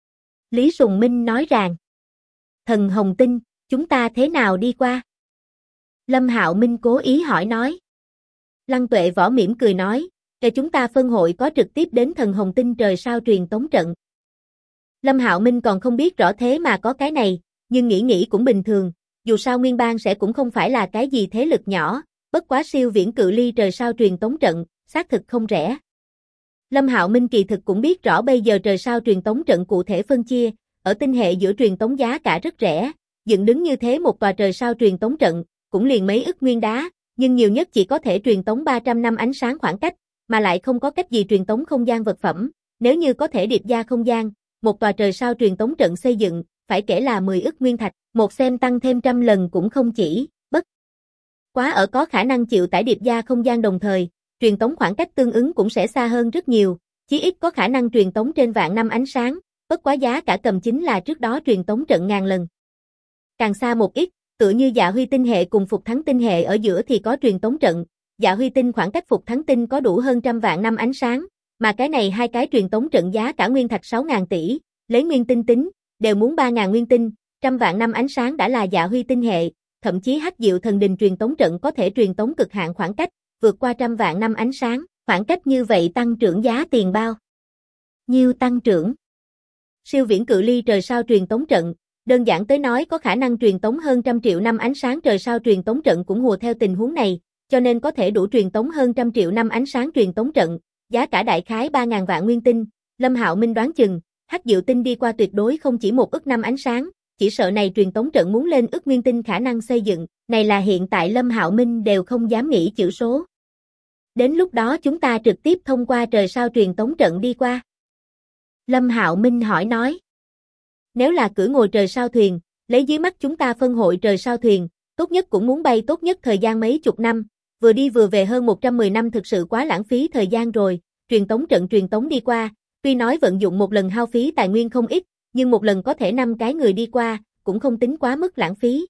Lý Sùng Minh nói rằng, Thần Hồng Tinh, chúng ta thế nào đi qua? Lâm Hạo Minh cố ý hỏi nói. Lăng Tuệ Võ mỉm cười nói, để chúng ta phân hội có trực tiếp đến Thần Hồng Tinh trời sao truyền tống trận. Lâm Hạo Minh còn không biết rõ thế mà có cái này, nhưng nghĩ cũng bình thường, dù sao Nguyên Bang sẽ cũng không phải là cái gì thế lực nhỏ, bất quá siêu viễn cự ly trời sao truyền tống trận, xác thực không rẻ. Lâm Hạo Minh kỳ thực cũng biết rõ bây giờ trời sao truyền tống trận cụ thể phân chia, ở tinh hệ giữa truyền tống giá cả rất rẻ, dựng đứng như thế một tòa trời sao truyền tống trận, cũng liền mấy ức nguyên đá, nhưng nhiều nhất chỉ có thể truyền tống 300 năm ánh sáng khoảng cách, mà lại không có cách gì truyền tống không gian vật phẩm, nếu như có thể điệp ra không gian, một tòa trời sao truyền tống trận xây dựng, phải kể là 10 ức nguyên thạch, một xem tăng thêm trăm lần cũng không chỉ, bất quá ở có khả năng chịu tải điệp ra không gian đồng thời, truyền tống khoảng cách tương ứng cũng sẽ xa hơn rất nhiều, chí ít có khả năng truyền tống trên vạn năm ánh sáng, bất quá giá cả cầm chính là trước đó truyền tống trận ngàn lần. Càng xa một ít, tựa như Dạ Huy tinh hệ cùng Phục Thắng tinh hệ ở giữa thì có truyền tống trận, Dạ Huy tinh khoảng cách Phục Thắng tinh có đủ hơn trăm vạn năm ánh sáng, mà cái này hai cái truyền tống trận giá cả nguyên thạch 6.000 tỷ, lấy nguyên tinh tính, đều muốn 3.000 nguyên tinh, trăm vạn năm ánh sáng đã là Dạ Huy tinh hệ, thậm chí Hắc Diệu Thần Đình truyền tống trận có thể truyền tống cực hạn khoảng cách, vượt qua trăm vạn năm ánh sáng, khoảng cách như vậy tăng trưởng giá tiền bao nhiêu tăng trưởng. Siêu viễn cự ly trời sao truyền tống trận, đơn giản tới nói có khả năng truyền tống hơn 100 triệu năm ánh sáng trời sao truyền tống trận cũng hùa theo tình huống này, cho nên có thể đủ truyền tống hơn 100 triệu năm ánh sáng truyền tống trận, giá cả đại khái 3.000 vạn nguyên tinh, Lâm Hạo Minh đoán chừng, Hắc Diệu tinh đi qua tuyệt đối không chỉ 1 ức năm ánh sáng, chỉ sợ này truyền tống trận muốn lên ức nguyên tinh khả năng xây dựng, này là hiện tại Lâm Hạo Minh đều không dám nghĩ chữ số. Đến lúc đó chúng ta trực tiếp thông qua trời sao truyền tống trận đi qua. Lâm Hạo Minh hỏi nói. Nếu là cưỡi ngồi trời sao thuyền, lấy dưới mắt chúng ta phân hội trời sao thuyền, tốt nhất cũng muốn bay tốt nhất thời gian mấy chục năm, vừa đi vừa về hơn 110 năm thực sự quá lãng phí thời gian rồi, truyền tống trận truyền tống đi qua, tuy nói vận dụng một lần hao phí tài nguyên không ít, nhưng một lần có thể 5 cái người đi qua, cũng không tính quá mức lãng phí.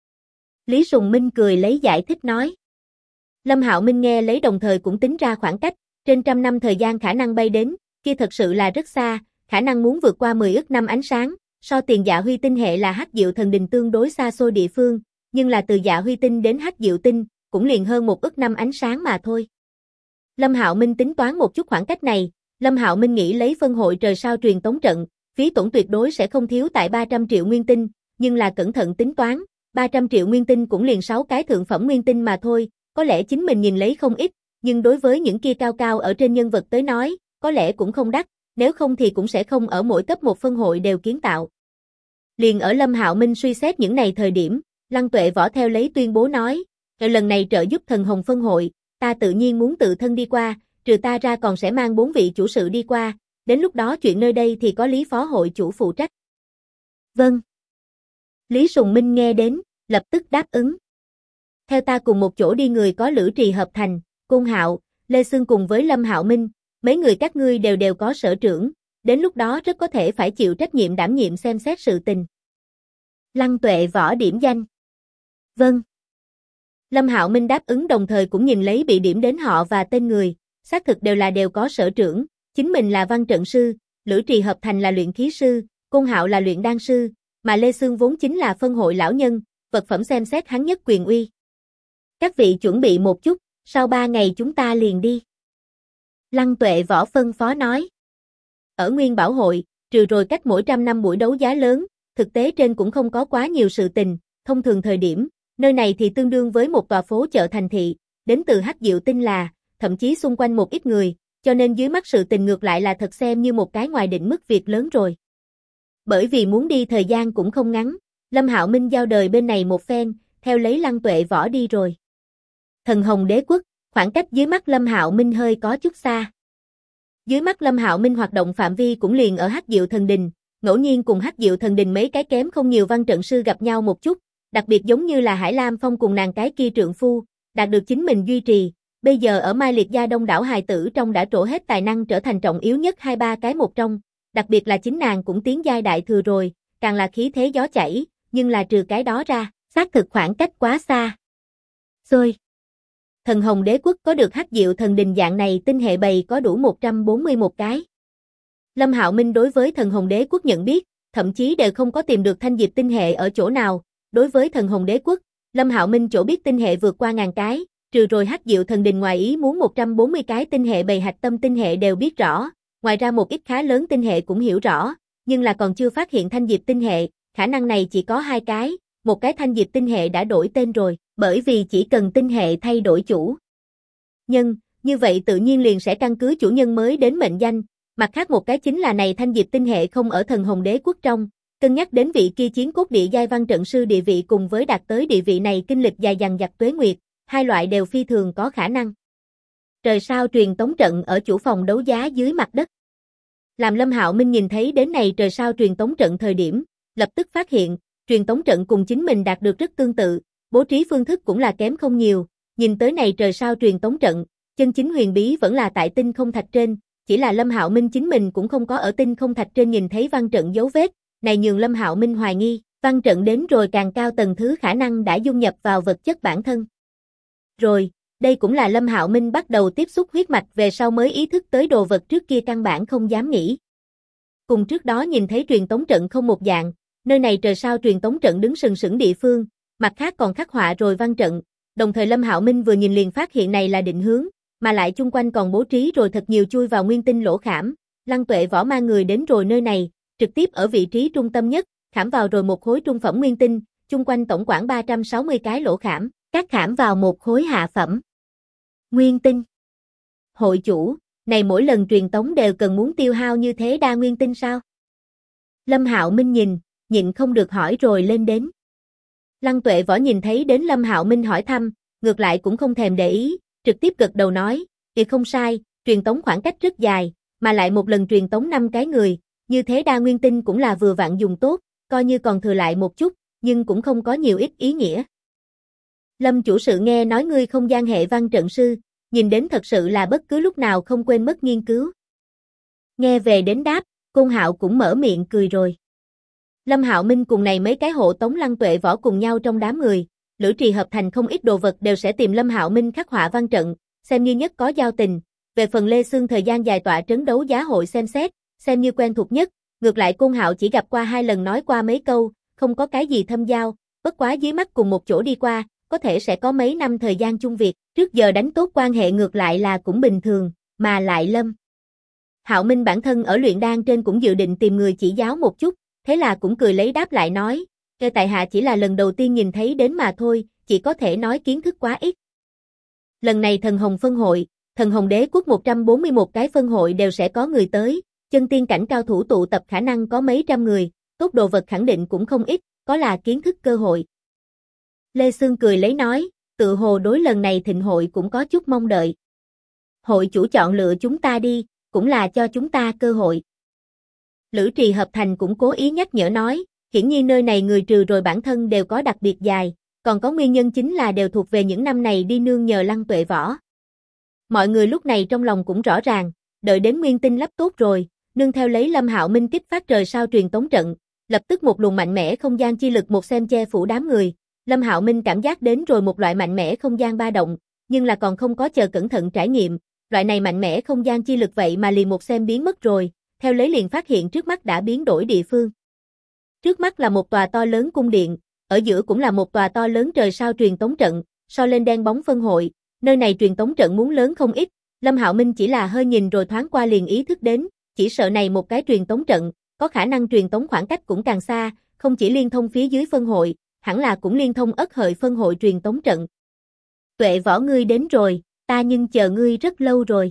Lý Sùng Minh cười lấy giải thích nói. Lâm Hạo Minh nghe lấy đồng thời cũng tính ra khoảng cách, trên 100 năm thời gian khả năng bay đến, kia thật sự là rất xa, khả năng muốn vượt qua 10 ức năm ánh sáng, so tiền Dạ Huy tinh hệ là Hắc Diệu Thần Đình tương đối xa xôi địa phương, nhưng là từ Dạ Huy tinh đến Hắc Diệu tinh, cũng liền hơn 1 ức năm ánh sáng mà thôi. Lâm Hạo Minh tính toán một chút khoảng cách này, Lâm Hạo Minh nghĩ lấy phân hội trời sao truyền tống trận, phí tổn tuyệt đối sẽ không thiếu tại 300 triệu nguyên tinh, nhưng là cẩn thận tính toán, 300 triệu nguyên tinh cũng liền 6 cái thượng phẩm nguyên tinh mà thôi, có lẽ chính mình nhìn lấy không ít, nhưng đối với những kia cao cao ở trên nhân vật tới nói, có lẽ cũng không đắt, nếu không thì cũng sẽ không ở mỗi cấp một phân hội đều kiến tạo. Liền ở Lâm Hạo Minh suy xét những này thời điểm, Lăng Tuệ Võ theo lấy tuyên bố nói, lần này trợ giúp Thần Hồng phân hội, ta tự nhiên muốn tự thân đi qua, trừ ta ra còn sẽ mang 4 vị chủ sự đi qua, đến lúc đó chuyện nơi đây thì có Lý Phó hội chủ phụ trách. Vâng. Lý Sùng Minh nghe đến, lập tức đáp ứng. Theo ta cùng một chỗ đi người có Lữ Trì Hợp Thành, Côn Hạo, Lê Xương cùng với Lâm Hạo Minh, mấy người các ngươi đều đều có sở trưởng, đến lúc đó rất có thể phải chịu trách nhiệm đảm nhiệm xem xét sự tình. Lăng Tuệ Võ điểm danh. Vâng. Lâm Hạo Minh đáp ứng đồng thời cũng nhìn lấy bị điểm đến họ và tên người, xác thực đều có sở trưởng, chính mình là văn trận sư, Lữ Trì Hợp Thành là luyện khí sư, Côn Hạo là luyện đan sư, mà Lê Xương vốn chính là phân hội lão nhân, vật phẩm xem xét hắn nhất quyền uy. Các vị chuẩn bị một chút, sau 3 ngày chúng ta liền đi. Lăng Tuệ Võ phân phó nói. Ở Nguyên Bảo hội, trừ rồi cách mỗi 100 năm buổi đấu giá lớn, thực tế trên cũng không có quá nhiều sự tình, thông thường thời điểm, nơi này thì tương đương với một tòa phố chợ thành thị, đến từ Hắc Diệu Tinh là, thậm chí xung quanh một ít người, cho nên dưới mắt sự tình ngược lại là thật xem như một cái ngoài định mức việc lớn rồi. Bởi vì muốn đi thời gian cũng không ngắn, Lâm Hạo Minh giao đời bên này một phen, theo lấy Lăng Tuệ Võ đi rồi. Thần Hồng Đế Quốc, khoảng cách dưới mắt Lâm Hạo Minh hơi có chút xa. Dưới mắt Lâm Hạo Minh hoạt động phạm vi cũng liền ở Hắc Diệu Thần Đình, ngẫu nhiên cùng Hắc Diệu Thần Đình mấy cái kém không nhiều văn trận sư gặp nhau một chút, đặc biệt giống như là Hải Lam Phong cùng nàng cái kia trượng phu, đạt được chính mình duy trì, bây giờ ở Mai Liệt gia đông đảo hài tử trong đã trổ hết tài năng trở thành trọng yếu nhất 2-3 cái một trong, đặc biệt là chính nàng cũng tiến giai đại thừa rồi, càng là khí thế gió chảy, nhưng là trừ cái đó ra, xác thực khoảng cách quá xa. Xôi. Thần Hồng Đế Quốc có được Hắc Diệu Thần Đình dạng này tinh hệ bầy có đủ 141 cái. Lâm Hạo Minh đối với Thần Hồng Đế Quốc nhận biết, thậm chí đều không có tìm được thanh diệp tinh hệ ở chỗ nào, đối với Thần Hồng Đế Quốc, Lâm Hạo Minh chỗ biết tinh hệ vượt qua 1000 cái, trừ rồi Hắc Diệu Thần Đình ngoài ý muốn 140 cái tinh hệ bầy hạch tâm tinh hệ đều biết rõ, ngoài ra một ít khá lớn tinh hệ cũng hiểu rõ, nhưng là còn chưa phát hiện thanh diệp tinh hệ, khả năng này chỉ có 2 cái, một cái thanh diệp tinh hệ đã đổi tên rồi, bởi vì chỉ cần tinh hệ thay đổi chủ nhân, như vậy tự nhiên liền sẽ căn cứ chủ nhân mới đến mệnh danh, mặt khác một cái chính là này thanh diệp tinh hệ không ở Thần Hồng Đế Quốc trong, cân nhắc đến vị kia chiến cốt địa giai văn trận sư địa vị cùng với đạt tới địa vị này kinh lịch dài dằng dặc tuế nguyệt, hai loại đều phi thường có khả năng. Trời sao truyền tống trận ở chủ phòng đấu giá dưới mặt đất. Làm Lâm Hạo Minh nhìn thấy đến này trời sao truyền tống trận thời điểm, lập tức phát hiện, truyền tống trận cùng chính mình đạt được rất tương tự, bố trí phương thức cũng là kém không nhiều, nhìn tới này trời sao truyền tống trận, chân chính huyền bí vẫn là tại tinh không thạch trên, chỉ là Lâm Hạo Minh chính mình cũng không có ở tinh không thạch trên nhìn thấy văn trận dấu vết, này nhường Lâm Hạo Minh hoài nghi, văn trận đến rồi càng cao tầng thứ khả năng đã dung nhập vào vật chất bản thân. Rồi, đây cũng là Lâm Hạo Minh bắt đầu tiếp xúc huyết mạch về sau mới ý thức tới đồ vật trước kia căn bản không dám nghĩ. Cùng trước đó nhìn thấy truyền tống trận không một dạng, nơi này trời sao truyền tống trận đứng sừng sững địa phương, mặt khác còn khắc họa rồi văn trận, đồng thời Lâm Hạo Minh vừa nhìn liền phát hiện này là định hướng, mà lại chung quanh còn bố trí rồi thật nhiều chui vào nguyên tinh lỗ khảm, Lăng Tuệ Võ mang người đến rồi nơi này, trực tiếp ở vị trí trung tâm nhất, khảm vào rồi một khối trung phẩm nguyên tinh, chung quanh tổng khoảng 360 cái lỗ khảm, các khảm vào một khối hạ phẩm nguyên tinh. Hội chủ, này mỗi lần truyền tống đều cần muốn tiêu hao như thế đa nguyên tinh sao? Lâm Hạo Minh nhìn, nhịn không được hỏi rồi lên đến. Lăng Tuệ Võ nhìn thấy đến Lâm Hạo Minh hỏi thăm, ngược lại cũng không thèm để ý, trực tiếp gật đầu nói, "Thì không sai, truyền tống khoảng cách rất dài, mà lại một lần truyền tống 5 cái người, như thế đa nguyên tinh cũng là vừa vặn dùng tốt, coi như còn thừa lại một chút, nhưng cũng không có nhiều ít ý nghĩa." Lâm chủ sự nghe nói ngươi không gian hệ văn trận sư, nhìn đến thật sự là bất cứ lúc nào không quên mất nghiên cứu. Nghe về đến đáp, Côn Hạo cũng mở miệng cười rồi. Lâm Hạo Minh cùng này mấy cái hộ tống Lăng Tuệ Võ cùng nhau trong đám người, Lữ Trì Hợp Thành không ít đồ vật đều sẽ tìm Lâm Hạo Minh khắc họa văn trận, xem như nhất có giao tình. Về phần Lê Xương thời gian dài tọa trấn đấu giá hội xem xét, xem như quen thuộc nhất, ngược lại Côn Hạo chỉ gặp qua 2 lần nói qua mấy câu, không có cái gì thâm giao, bất quá dưới mắt cùng một chỗ đi qua, có thể sẽ có mấy năm thời gian chung việc, trước giờ đánh tốt quan hệ ngược lại là cũng bình thường, mà lại Lâm Hạo Minh bản thân ở luyện đan trên cũng dự định tìm người chỉ giáo một chút, thế là cũng cười lấy đáp lại nói, tại hạ chỉ là lần đầu tiên nhìn thấy đến mà thôi, chỉ có thể nói kiến thức quá ít. Lần này Thần Hồng phân hội, Thần Hồng Đế Quốc 141 cái phân hội đều sẽ có người tới, chân tiên cảnh cao thủ tụ tập khả năng có mấy trăm người, tốt đồ vật khẳng định cũng không ít, có là kiến thức cơ hội. Lê Xương cười lấy nói, tự hồ đối lần này thịnh hội cũng có chút mong đợi. Hội chủ chọn lựa chúng ta đi, cũng là cho chúng ta cơ hội. Lữ Trì Hợp Thành cũng cố ý nhắc nhở nói, hiển nhiên nơi này người trừ rồi bản thân đều có đặc biệt dài, còn có nguyên nhân chính là đều thuộc về những năm này đi nương nhờ Lăng Tuệ Võ. Mọi người lúc này trong lòng cũng rõ ràng, đợi đến nguyên tinh lắp tốt rồi, nương theo lấy Lâm Hạo Minh kích phát trời sao truyền tống trận, lập tức một luồng mạnh mẽ không gian chi lực một xem che phủ đám người. Lâm Hạo Minh cảm giác đến rồi một loại mạnh mẽ không gian ba động, nhưng là còn không có chờ cẩn thận trải nghiệm, loại này mạnh mẽ không gian chi lực vậy mà liền một xem biến mất rồi, theo lấy liền phát hiện trước mắt đã biến đổi địa phương. Trước mắt là một tòa to lớn cung điện, ở giữa cũng là một tòa to lớn trời sao truyền tống trận, so lên đen bóng phân hội, nơi này truyền tống trận muốn lớn không ít, Lâm Hạo Minh chỉ là hơi nhìn rồi thoáng qua liền ý thức đến, chỉ sợ này một cái truyền tống trận, có khả năng truyền tống khoảng cách cũng càng xa, không chỉ liên thông phía dưới phân hội, hẳn là cũng liên thông Ất Hợi phân hội truyền tống trận. Tuệ Võ ngươi đến rồi, ta nhưng chờ ngươi rất lâu rồi.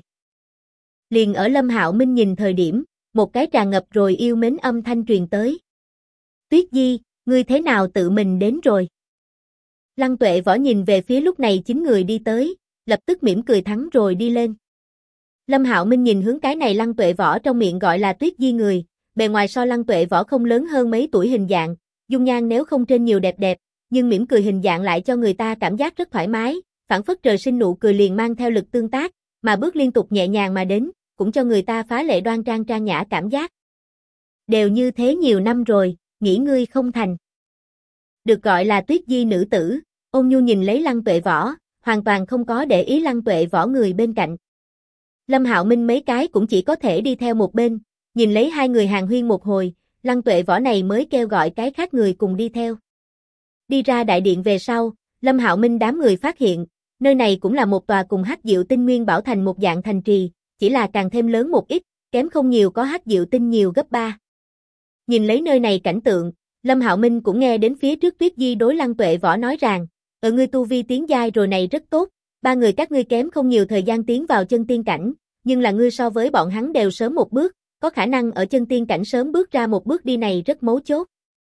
Liền ở Lâm Hạo Minh nhìn thời điểm, một cái tràn ngập rồi yêu mến âm thanh truyền tới. Tuyết Di, ngươi thế nào tự mình đến rồi? Lăng Tuệ Võ nhìn về phía lúc này 9 người đi tới, lập tức mỉm cười thắng rồi đi lên. Lâm Hạo Minh nhìn hướng cái này Lăng Tuệ Võ trong miệng gọi là Tuyết Di người, bề ngoài so Lăng Tuệ Võ không lớn hơn mấy tuổi hình dạng, dung nhan nếu không trên nhiều đẹp đẹp, nhưng mỉm cười hình dạng lại cho người ta cảm giác rất thoải mái, phảng phất trời sinh nụ cười liền mang theo lực tương tác, mà bước liên tục nhẹ nhàng mà đến, cũng cho người ta phá lệ đoan trang trang nhã cảm giác. Đều như thế nhiều năm rồi, nghĩ ngươi không thành. Được gọi là Tuyết Di nữ tử, ôn nhu nhìn lấy Lăng Tuệ Võ, hoàn toàn không có để ý Lăng Tuệ Võ người bên cạnh. Lâm Hạo Minh mấy cái cũng chỉ có thể đi theo một bên, nhìn lấy hai người hàn huyên một hồi, Lăng Tuệ Võ này mới kêu gọi cái khác người cùng đi theo. Đi ra đại điện về sau, Lâm Hạo Minh đám người phát hiện, nơi này cũng là một tòa cùng Hắc Diệu Tinh Nguyên Bảo thành một dạng thành trì, chỉ là càng thêm lớn một ít, kém không nhiều có Hắc Diệu Tinh nhiều gấp 3. Nhìn lấy nơi này cảnh tượng, Lâm Hạo Minh cũng nghe đến phía trước Tuyết Di đối Lăng Tuệ Võ nói rằng, ở ngươi tu vi tiến giai rồi này rất tốt, ba người các ngươi kém không nhiều thời gian tiến vào chân tiên cảnh, nhưng là ngươi so với bọn hắn đều sớm một bước, có khả năng ở chân tiên cảnh sớm bước ra một bước đi này rất mấu chốt.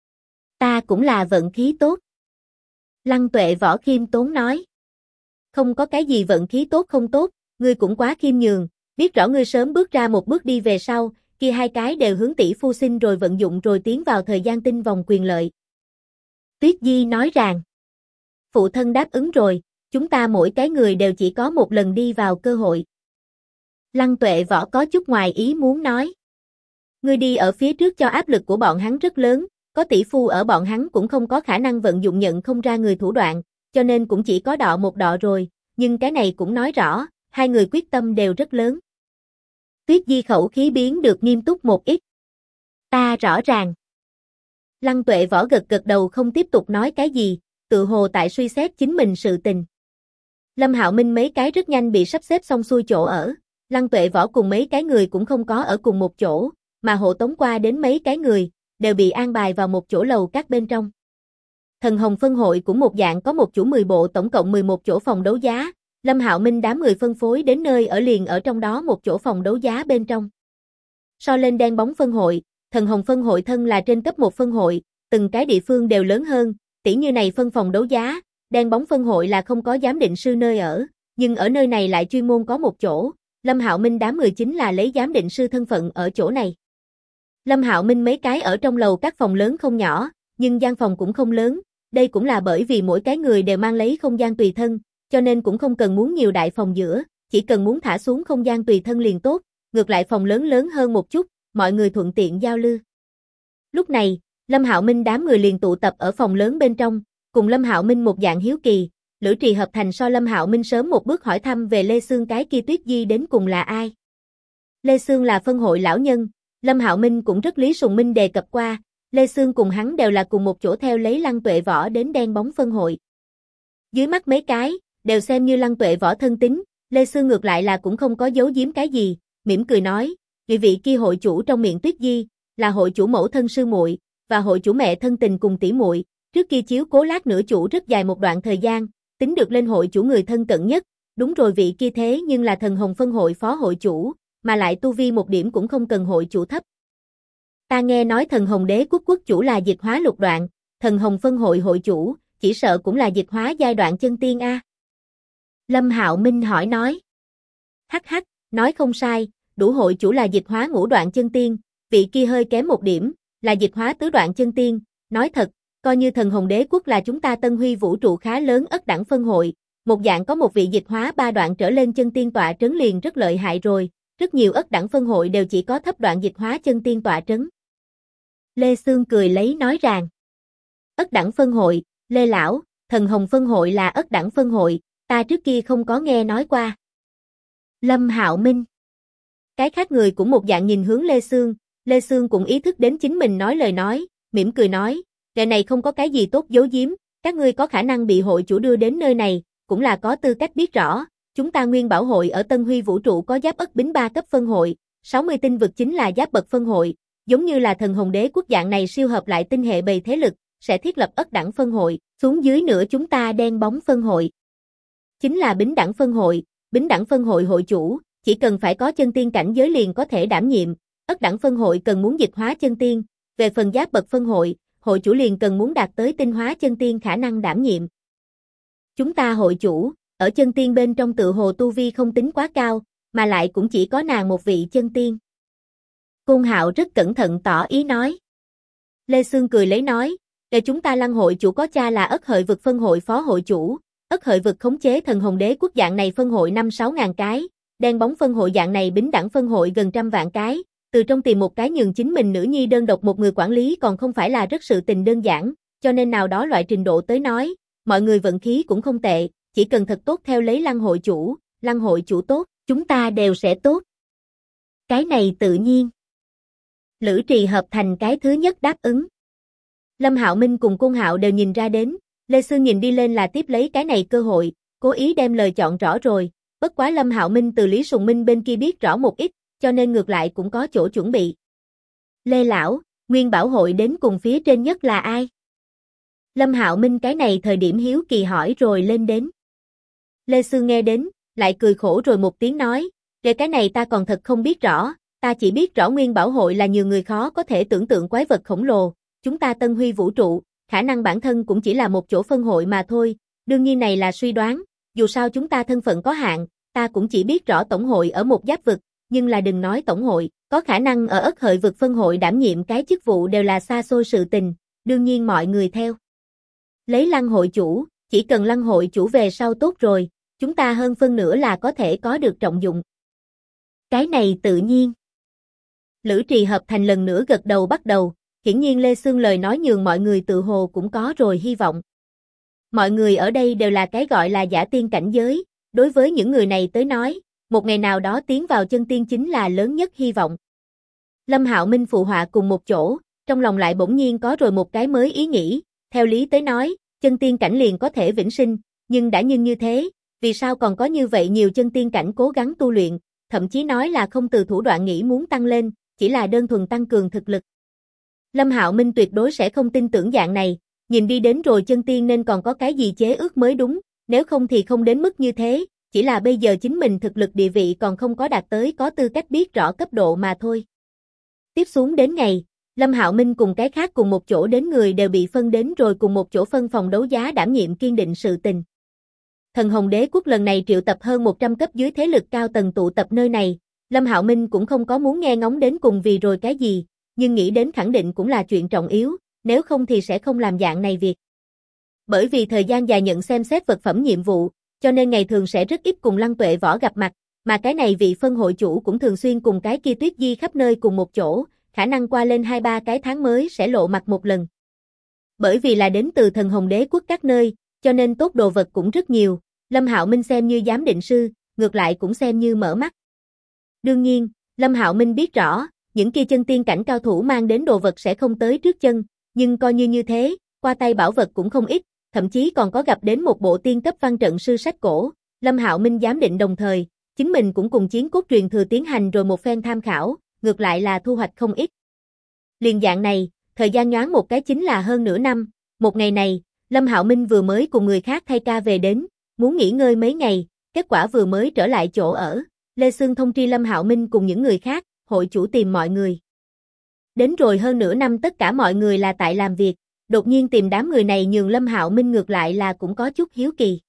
Ta cũng là vận khí tốt. Lăng Tuệ Võ khiêm tốn nói. Không có cái gì vận khí tốt không tốt, ngươi cũng quá khiêm nhường, biết rõ ngươi sớm bước ra một bước đi về sau, kia hai cái đều hướng tỷ phu sinh rồi vận dụng rồi tiến vào thời gian tinh vòng quyền lợi. Tuyết Di nói rằng, phụ thân đáp ứng rồi, chúng ta mỗi cái người đều chỉ có một lần đi vào cơ hội. Lăng Tuệ Võ có chút ngoài ý muốn nói. Ngươi đi ở phía trước cho áp lực của bọn hắn rất lớn, có tỷ phu ở bọn hắn cũng không có khả năng vận dụng nhận không ra người thủ đoạn, cho nên cũng chỉ có đọ một đọ rồi, nhưng cái này cũng nói rõ, hai người quyết tâm đều rất lớn. Tuyết Di khẩu khí biến được nghiêm túc một ít. Ta rõ ràng. Lăng Tuệ Võ gật gật đầu không tiếp tục nói cái gì, tự hồ tại suy xét chính mình sự tình. Lâm Hạo Minh mấy cái rất nhanh bị sắp xếp xong xuôi chỗ ở, Lăng Tuệ Võ cùng mấy cái người cũng không có ở cùng một chỗ, mà hộ tống qua đến mấy cái người, đều bị an bài vào một chỗ lầu các bên trong. Thần Hồng phân hội cũng một dạng có một chủ 10 bộ tổng cộng 11 chỗ phòng đấu giá, Lâm Hạo Minh đám người phân phối đến nơi ở liền ở trong đó một chỗ phòng đấu giá bên trong. So lên đen bóng phân hội, Thần Hồng phân hội thân là trên cấp một phân hội, từng cái địa phương đều lớn hơn, tỉ như này phân phòng đấu giá, đen bóng phân hội là không có giám định sư nơi ở, nhưng ở nơi này lại chuyên môn có một chỗ, Lâm Hạo Minh đám người chính là lấy giám định sư thân phận ở chỗ này. Lâm Hạo Minh mấy cái ở trong lầu các phòng lớn không nhỏ, nhưng gian phòng cũng không lớn, đây cũng là bởi vì mỗi cái người đều mang lấy không gian tùy thân, cho nên cũng không cần muốn nhiều đại phòng giữa, chỉ cần muốn thả xuống không gian tùy thân liền tốt, ngược lại phòng lớn lớn hơn một chút, mọi người thuận tiện giao lưu. Lúc này, Lâm Hạo Minh đám người liền tụ tập ở phòng lớn bên trong, cùng Lâm Hạo Minh một dạng hiếu kỳ, Lữ Trì hợp thành so Lâm Hạo Minh sớm một bước hỏi thăm về Lê Sương cái kia Tuyết Di đến cùng là ai. Lê Sương là phân hội lão nhân, Lâm Hạo Minh cũng rất lý sùng minh đề cập qua, Lê Sương cùng hắn đều là cùng một chỗ theo lấy Lăng Tuệ Võ đến đen bóng phân hội. Dưới mắt mấy cái, đều xem như Lăng Tuệ Võ thân tín, Lê Sương ngược lại là cũng không có giấu giếm cái gì, mỉm cười nói, vị kia hội chủ trong miệng Tuyết Di, là hội chủ mẫu thân sư muội và hội chủ mẹ thân tình cùng tỷ muội, trước kia chiếu cố lát nữa chủ rất dài một đoạn thời gian, tính được lên hội chủ người thân cận nhất, đúng rồi vị kia thế nhưng là Thần Hồng phân hội phó hội chủ, mà lại tu vi một điểm cũng không cần hội chủ thấp. Ta nghe nói Thần Hồng đế quốc quốc chủ là dịch hóa lục đoạn, Thần Hồng phân hội hội chủ, chỉ sợ cũng là dịch hóa giai đoạn chân tiên a. Lâm Hạo Minh hỏi nói. Hắc hắc, nói không sai, đủ hội chủ là dịch hóa ngũ đoạn chân tiên, vị kia hơi kém một điểm, là dịch hóa tứ đoạn chân tiên, nói thật, coi như Thần Hồng Đế Quốc là chúng ta Tân Huy vũ trụ khá lớn ất đẳng phân hội, một dạng có một vị dịch hóa 3 đoạn trở lên chân tiên tọa trấn liền rất lợi hại rồi, rất nhiều ất đẳng phân hội đều chỉ có thấp đoạn dịch hóa chân tiên tọa trấn. Lê Xương cười lấy nói rằng, ất đẳng phân hội, Lê Lão, Thần Hồng phân hội là ất đẳng phân hội, ta trước kia không có nghe nói qua. Lâm Hạo Minh. Cái khác người cũng một dạng nhìn hướng Lê Xương cũng ý thức đến chính mình nói lời nói, mỉm cười nói, cái này không có cái gì tốt giấu giếm, các ngươi có khả năng bị hội chủ đưa đến nơi này, cũng là có tư cách biết rõ, chúng ta Nguyên Bảo hội ở Tân Huy vũ trụ có giáp ất bính 3 cấp phân hội, 60 tinh vực chính là giáp bậc phân hội, giống như là Thần Hồng Đế Quốc dạng này siêu hợp lại tinh hệ bầy thế lực, sẽ thiết lập ất đẳng phân hội, xuống dưới nữa chúng ta đen bóng phân hội. Chính là bính đẳng phân hội hội chủ, chỉ cần phải có chân tiên cảnh giới liền có thể đảm nhiệm, ất đẳng phân hội cần muốn dịch hóa chân tiên, về phần giáp bậc phân hội, hội chủ liền cần muốn đạt tới tinh hóa chân tiên khả năng đảm nhiệm. Chúng ta hội chủ, ở chân tiên bên trong tự hồ tu vi không tính quá cao, mà lại cũng chỉ có nàng một vị chân tiên. Côn Hạo rất cẩn thận tỏ ý nói. Lê Xương cười lấy nói, để chúng ta Lăng hội chủ có cha là ất hợi vực phân hội phó hội chủ, ất hợi vực khống chế Thần Hồng Đế Quốc dạng này phân hội 5-6 ngàn cái, đen bóng phân hội dạng này bính đẳng phân hội gần 100 vạn cái, từ trong tìm một cái nhường chính mình nữ nhi đơn độc một người quản lý còn không phải là rất sự tình đơn giản, cho nên nào đó loại trình độ tới nói, mọi người vận khí cũng không tệ, chỉ cần thật tốt theo lấy Lăng hội chủ tốt, chúng ta đều sẽ tốt. Cái này tự nhiên. Lữ Trì hợp thành cái thứ nhất đáp ứng. Lâm Hạo Minh cùng Côn Hạo đều nhìn ra đến, Lê Xương nhìn đi lên là tiếp lấy cái này cơ hội, cố ý đem lời chọn rõ rồi, bất quá Lâm Hạo Minh từ Lý Sùng Minh bên kia biết rõ một ít, cho nên ngược lại cũng có chỗ chuẩn bị. Lê Lão, Nguyên Bảo hội đến cùng phía trên nhất là ai? Lâm Hạo Minh cái này thời điểm hiếu kỳ hỏi rồi lên đến. Lê Xương nghe đến, lại cười khổ rồi một tiếng nói, về cái này ta còn thật không biết rõ, ta chỉ biết rõ Nguyên Bảo hội là nhiều người khó có thể tưởng tượng quái vật khổng lồ, chúng ta Tân Huy vũ trụ, khả năng bản thân cũng chỉ là một chỗ phân hội mà thôi, đương nhiên này là suy đoán, dù sao chúng ta thân phận có hạn, ta cũng chỉ biết rõ tổng hội ở một giáp vực, nhưng là đừng nói tổng hội, có khả năng ở ất hợi vực phân hội đảm nhiệm cái chức vụ đều là xa xôi sự tình, đương nhiên mọi người theo. Lấy Lăng hội chủ, chỉ cần Lăng hội chủ về sau tốt rồi, chúng ta hơn phân nửa là có thể có được trọng dụng. Cái này tự nhiên. Lữ Trì hợp thành lần nữa gật đầu bắt đầu, hiển nhiên Lê Xương lời nói nhường mọi người tự hồ cũng có rồi hy vọng. Mọi người ở đây đều là cái gọi là giả tiên cảnh giới, đối với những người này tới nói, một ngày nào đó tiến vào chân tiên chính là lớn nhất hy vọng. Lâm Hạo Minh phụ họa cùng một chỗ, trong lòng lại bỗng nhiên có rồi một cái mới ý nghĩ, theo lý tới nói, chân tiên cảnh liền có thể vĩnh sinh, nhưng đã như thế, vì sao còn có như vậy nhiều chân tiên cảnh cố gắng tu luyện, thậm chí nói là không từ thủ đoạn nghĩ muốn tăng lên, chỉ là đơn thuần tăng cường thực lực. Lâm Hạo Minh tuyệt đối sẽ không tin tưởng dạng này, nhìn đi đến rồi chân tiên nên còn có cái gì chế ước mới đúng, nếu không thì không đến mức như thế, chỉ là bây giờ chính mình thực lực địa vị còn không có đạt tới có tư cách biết rõ cấp độ mà thôi. Tiếp xuống đến ngày, Lâm Hạo Minh cùng cái khác cùng một chỗ đến người đều bị phân đến rồi cùng một chỗ phân phòng đấu giá đảm nhiệm kiên định sự tình. Thần Hồng Đế Quốc lần này triệu tập hơn 100 cấp dưới thế lực cao tầng tụ tập nơi này, Lâm Hạo Minh cũng không có muốn nghe ngóng đến cùng vì rồi cái gì, nhưng nghĩ đến khẳng định cũng là chuyện trọng yếu, nếu không thì sẽ không làm dạng này việc. Bởi vì thời gian dài nhận xem xét vật phẩm nhiệm vụ, cho nên ngày thường sẽ rất ít cùng Lăng Tuệ Võ gặp mặt, mà cái này vị phân hội chủ cũng thường xuyên cùng cái kia Tuyết Di khắp nơi cùng một chỗ, khả năng qua lên 2-3 cái tháng mới sẽ lộ mặt một lần. Bởi vì là đến từ Thần Hồng Đế Quốc các nơi, cho nên tốt đồ vật cũng rất nhiều, Lâm Hạo Minh xem như giám định sư, ngược lại cũng xem như mở mắt. Đương nhiên, Lâm Hạo Minh biết rõ, những kia chân tiên cảnh cao thủ mang đến đồ vật sẽ không tới trước chân, nhưng coi như thế, qua tay bảo vật cũng không ít, thậm chí còn có gặp đến một bộ tiên cấp văn trận sư sách cổ, Lâm Hạo Minh giám định đồng thời, chính mình cũng cùng chiến cốt truyền thừa tiến hành rồi một phen tham khảo, ngược lại là thu hoạch không ít. Liền dạng này, thời gian nhoáng một cái chính là hơn nửa năm, một ngày này, Lâm Hạo Minh vừa mới cùng người khác thay ca về đến, muốn nghỉ ngơi mấy ngày, kết quả vừa mới trở lại chỗ ở, Lê Xương thông tri Lâm Hạo Minh cùng những người khác, hội chủ tìm mọi người. Đến rồi hơn nửa năm tất cả mọi người là tại làm việc, đột nhiên tìm đám người này nhường Lâm Hạo Minh ngược lại là cũng có chút hiếu kỳ.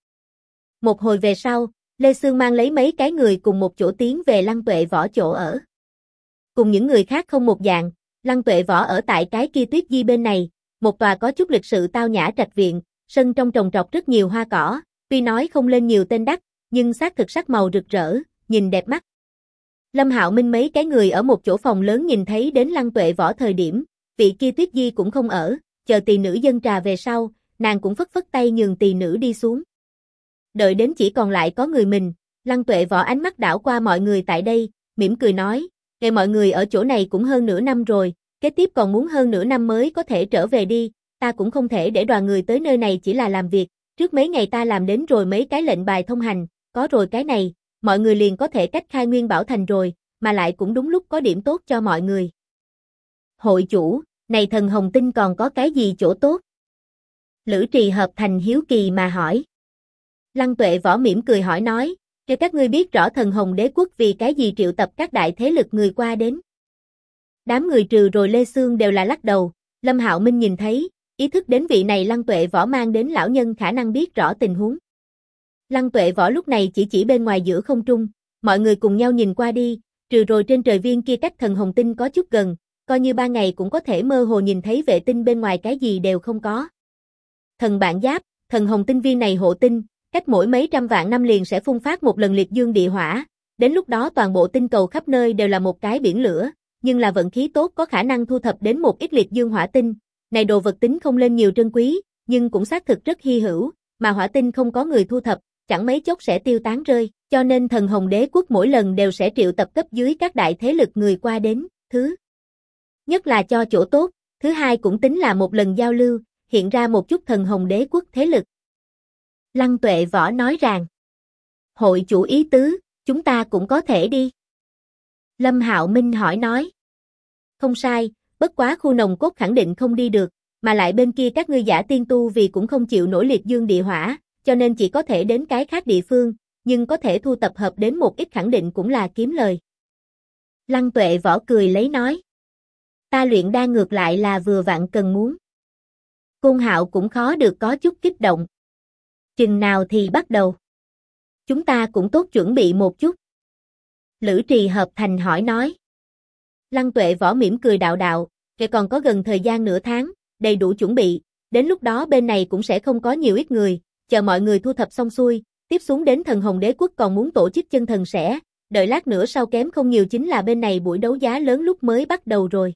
Một hồi về sau, Lê Xương mang lấy mấy cái người cùng một chỗ tiến về Lăng Tuệ Võ chỗ ở. Cùng những người khác không một dạng, Lăng Tuệ Võ ở tại cái kia Tuyết Di bên này, một tòa có chút lịch sự tao nhã trạch viện, sân trong trồng trọt rất nhiều hoa cỏ, tuy nói không lên nhiều tên đắt, nhưng xác thực sắc màu rực rỡ, nhìn đẹp mắt. Lâm Hạo Minh mấy cái người ở một chỗ phòng lớn nhìn thấy đến Lăng Tuệ Võ thời điểm, vị kia Tuyết Di cũng không ở, chờ tỳ nữ dâng trà về sau, nàng cũng phất phất tay nhường tỳ nữ đi xuống. Đợi đến chỉ còn lại có người mình, Lăng Tuệ Võ ánh mắt đảo qua mọi người tại đây, mỉm cười nói, ngày mọi người ở chỗ này cũng hơn nửa năm rồi, kế tiếp còn muốn hơn nửa năm mới có thể trở về đi, ta cũng không thể để đoàn người tới nơi này chỉ là làm việc, trước mấy ngày ta làm đến rồi mấy cái lệnh bài thông hành, có rồi cái này, mọi người liền có thể cách khai Nguyên Bảo Thành rồi, mà lại cũng đúng lúc có điểm tốt cho mọi người. Hội chủ, này thần hồng tinh còn có cái gì chỗ tốt? Lữ Trì Hợp Thành hiếu kỳ mà hỏi. Lăng Tuệ Võ mỉm cười hỏi nói, cho các ngươi biết rõ thần hồng đế quốc vì cái gì triệu tập các đại thế lực người qua đến. Đám người trừ rồi Lê Xương đều là lắc đầu, Lâm Hạo Minh nhìn thấy, ý thức đến vị này Lăng Tuệ Võ mang đến lão nhân khả năng biết rõ tình huống. Lăng Tuệ Võ lúc này chỉ bên ngoài giữa không trung, mọi người cùng nhau nhìn qua đi, trừ rồi trên trời viên kia cách thần hồng tinh có chút gần, coi như 3 ngày cũng có thể mơ hồ nhìn thấy vệ tinh bên ngoài cái gì đều không có. Thần bản giáp, thần hồng tinh viên này hộ tinh, cách mỗi mấy trăm vạn năm liền sẽ phun phát một lần liệt dương địa hỏa, đến lúc đó toàn bộ tinh cầu khắp nơi đều là một cái biển lửa, nhưng là vận khí tốt có khả năng thu thập đến một ít liệt dương hỏa tinh, này đồ vật tính không lên nhiều trân quý, nhưng cũng xác thực rất hy hữu, mà hỏa tinh không có người thu thập, chẳng mấy chốc sẽ tiêu tán rơi, cho nên thần hồng đế quốc mỗi lần đều sẽ triệu tập cấp dưới các đại thế lực người qua đến, thứ nhất là cho chỗ tốt, thứ hai cũng tính là một lần giao lưu, hiện ra một chút thần hồng đế quốc thế lực. Lăng Tuệ Võ nói rằng, hội chủ ý tứ, chúng ta cũng có thể đi. Lâm Hạo Minh hỏi nói, không sai, bất quá khu nồng cốt khẳng định không đi được, mà lại bên kia các ngươi giả tiên tu vì cũng không chịu nổi liệt dương địa hỏa, cho nên chỉ có thể đến cái khác địa phương, nhưng có thể thu tập hợp đến một ít khẳng định cũng là kiếm lời. Lăng Tuệ Võ cười lấy nói, ta luyện đan ngược lại là vừa vặn cần muốn. Côn Hạo cũng khó được có chút kích động. Chừng nào thì bắt đầu? Chúng ta cũng tốt chuẩn bị một chút. Lữ Trì Hợp Thành hỏi nói. Lăng Tuệ Võ mỉm cười đạo đạo, kể còn có gần thời gian nửa tháng, đầy đủ chuẩn bị, đến lúc đó bên này cũng sẽ không có nhiều ít người, chờ mọi người thu thập xong xuôi, tiếp xuống đến thần hồng đế quốc còn muốn tổ chức chân thần sẽ, đợi lát nữa sau kém không nhiều chính là bên này buổi đấu giá lớn lúc mới bắt đầu rồi.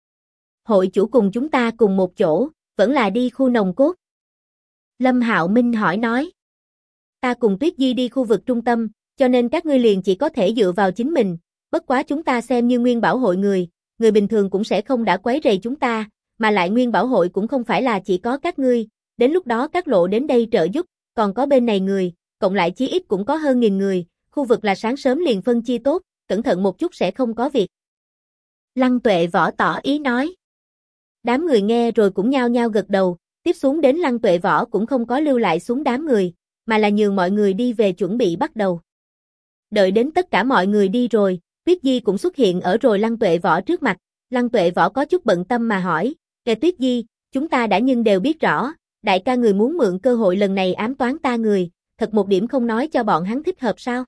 Hội chủ cùng chúng ta cùng một chỗ, vẫn là đi khu nồng cốt. Lâm Hạo Minh hỏi nói. Ta cùng Tuyết Di đi khu vực trung tâm, cho nên các ngươi liền chỉ có thể dựa vào chính mình, bất quá chúng ta xem như Nguyên Bảo hội người bình thường cũng sẽ không đã quấy rầy chúng ta, mà lại Nguyên Bảo hội cũng không phải là chỉ có các ngươi, đến lúc đó các lộ đến đây trợ giúp, còn có bên này người, cộng lại chí ít cũng có hơn 1000 người, khu vực là sáng sớm liền phân chia tốt, cẩn thận một chút sẽ không có việc. Lăng Tuệ Võ tỏ ý nói. Đám người nghe rồi cũng nhao nhao gật đầu, tiếp xuống đến Lăng Tuệ Võ cũng không có lưu lại xuống đám người, mà là nhường mọi người đi về chuẩn bị bắt đầu. Đợi đến tất cả mọi người đi rồi, Tuyết Di cũng xuất hiện ở rồi Lăng Tuệ Võ trước mặt, Lăng Tuệ Võ có chút bận tâm mà hỏi, kìa Tuyết Di, chúng ta đã nhưng đều biết rõ, đại ca người muốn mượn cơ hội lần này ám toán ta người, thật một điểm không nói cho bọn hắn thích hợp sao?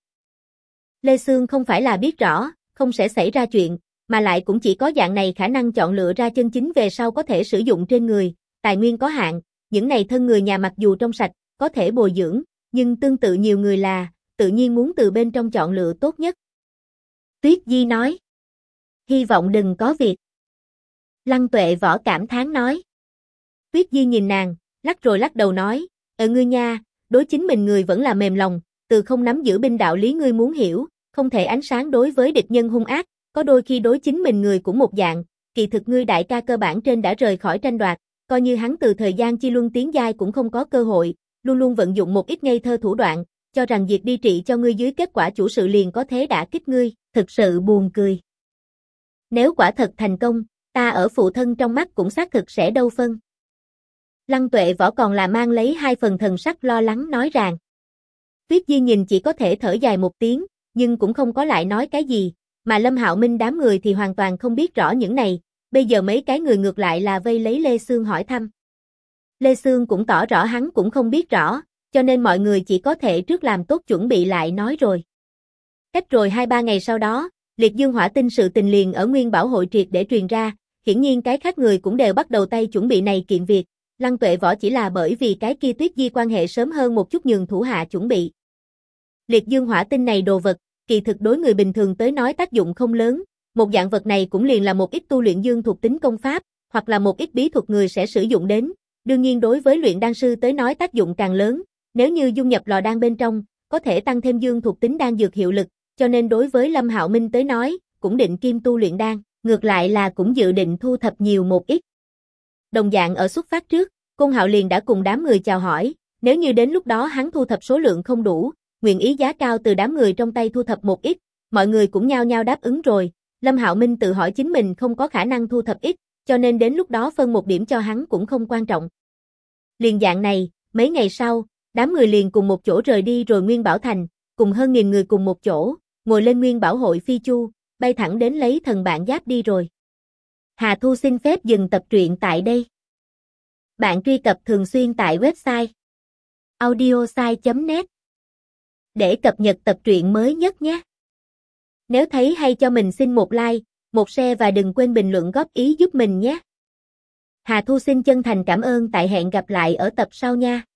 Lê Xương không phải là biết rõ, không sẽ xảy ra chuyện, mà lại cũng chỉ có dạng này khả năng chọn lựa ra chân chính về sau có thể sử dụng trên người, tài nguyên có hạn, những này thân người nhà mặc dù trong sạch, có thể bồi dưỡng, nhưng tương tự nhiều người là, tự nhiên muốn từ bên trong chọn lựa tốt nhất. Tuyết Di nói, hy vọng đừng có việc. Lăng Tuệ Võ cảm thán nói. Tuyết Di nhìn nàng, lắc rồi lắc đầu nói, ngươi nha, đối chính mình người vẫn là mềm lòng, từ không nắm giữ binh đạo lý ngươi muốn hiểu, không thể ánh sáng đối với địch nhân hung ác, có đôi khi đối chính mình người cũng một dạng, kỳ thực ngươi đại ca cơ bản trên đã rời khỏi tranh đoạt, coi như hắn từ thời gian chi luân tiến giai cũng không có cơ hội, luôn luôn vận dụng một ít ngây thơ thủ đoạn, cho rằng việc đi trị cho ngươi dưới kết quả chủ sự liền có thế đả kích ngươi, thực sự buồn cười. Nếu quả thật thành công, ta ở phụ thân trong mắt cũng xác thực sẽ đâu phân. Lăng Tuệ Võ còn là mang lấy 2 phần thần sắc lo lắng nói rằng. Tuyết Di nhìn chỉ có thể thở dài một tiếng, nhưng cũng không có lại nói cái gì, mà Lâm Hạo Minh đám người thì hoàn toàn không biết rõ những này, bây giờ mấy cái người ngược lại là vây lấy Lê Xương hỏi thăm. Lê Xương cũng tỏ rõ hắn cũng không biết rõ, cho nên mọi người chỉ có thể trước làm tốt chuẩn bị lại nói rồi. Cách rồi 2-3 ngày sau đó, liệt dương hỏa tinh sự tình liền ở Nguyên Bảo hội triệt để truyền ra, hiển nhiên cái khác người cũng đều bắt đầu tay chuẩn bị này kiện việc, Lăng Tuệ Võ chỉ là bởi vì cái kia Tuyết Di quan hệ sớm hơn một chút nhường thủ hạ chuẩn bị. Liệt dương hỏa tinh này đồ vật, kỳ thực đối người bình thường tới nói tác dụng không lớn, một dạng vật này cũng liền là một ít tu luyện dương thuộc tính công pháp, hoặc là một ít bí thuật người sẽ sử dụng đến, đương nhiên đối với luyện đan sư tới nói tác dụng càng lớn, nếu như dung nhập lò đan bên trong, có thể tăng thêm dương thuộc tính đan dược hiệu lực, cho nên đối với Lâm Hạo Minh tới nói, cũng định kim tu luyện đan, ngược lại là cũng dự định thu thập nhiều một ít. Đồng dạng ở xuất phát trước, Côn Hạo liền đã cùng đám người chào hỏi, nếu như đến lúc đó hắn thu thập số lượng không đủ, nguyện ý giá cao từ đám người trong tay thu thập một ít, mọi người cũng nhao nhao đáp ứng rồi. Lâm Hạo Minh tự hỏi chính mình không có khả năng thu thập ít, cho nên đến lúc đó phân một điểm cho hắn cũng không quan trọng. Liền dạng này, mấy ngày sau, đám người liền cùng một chỗ rời đi rồi Nguyên Bảo Thành, cùng hơn 1000 người cùng một chỗ, ngồi lên Nguyên Bảo hội phi chu, bay thẳng đến lấy thần bản giáp đi rồi. Hà Thu xin phép dừng tập truyện tại đây. Bạn truy cập thường xuyên tại website audiosai.net để cập nhật tập truyện mới nhất nhé. Nếu thấy hay cho mình xin một like, một share và đừng quên bình luận góp ý giúp mình nhé. Hà Thu xin chân thành cảm ơn, tại hẹn gặp lại ở tập sau nha.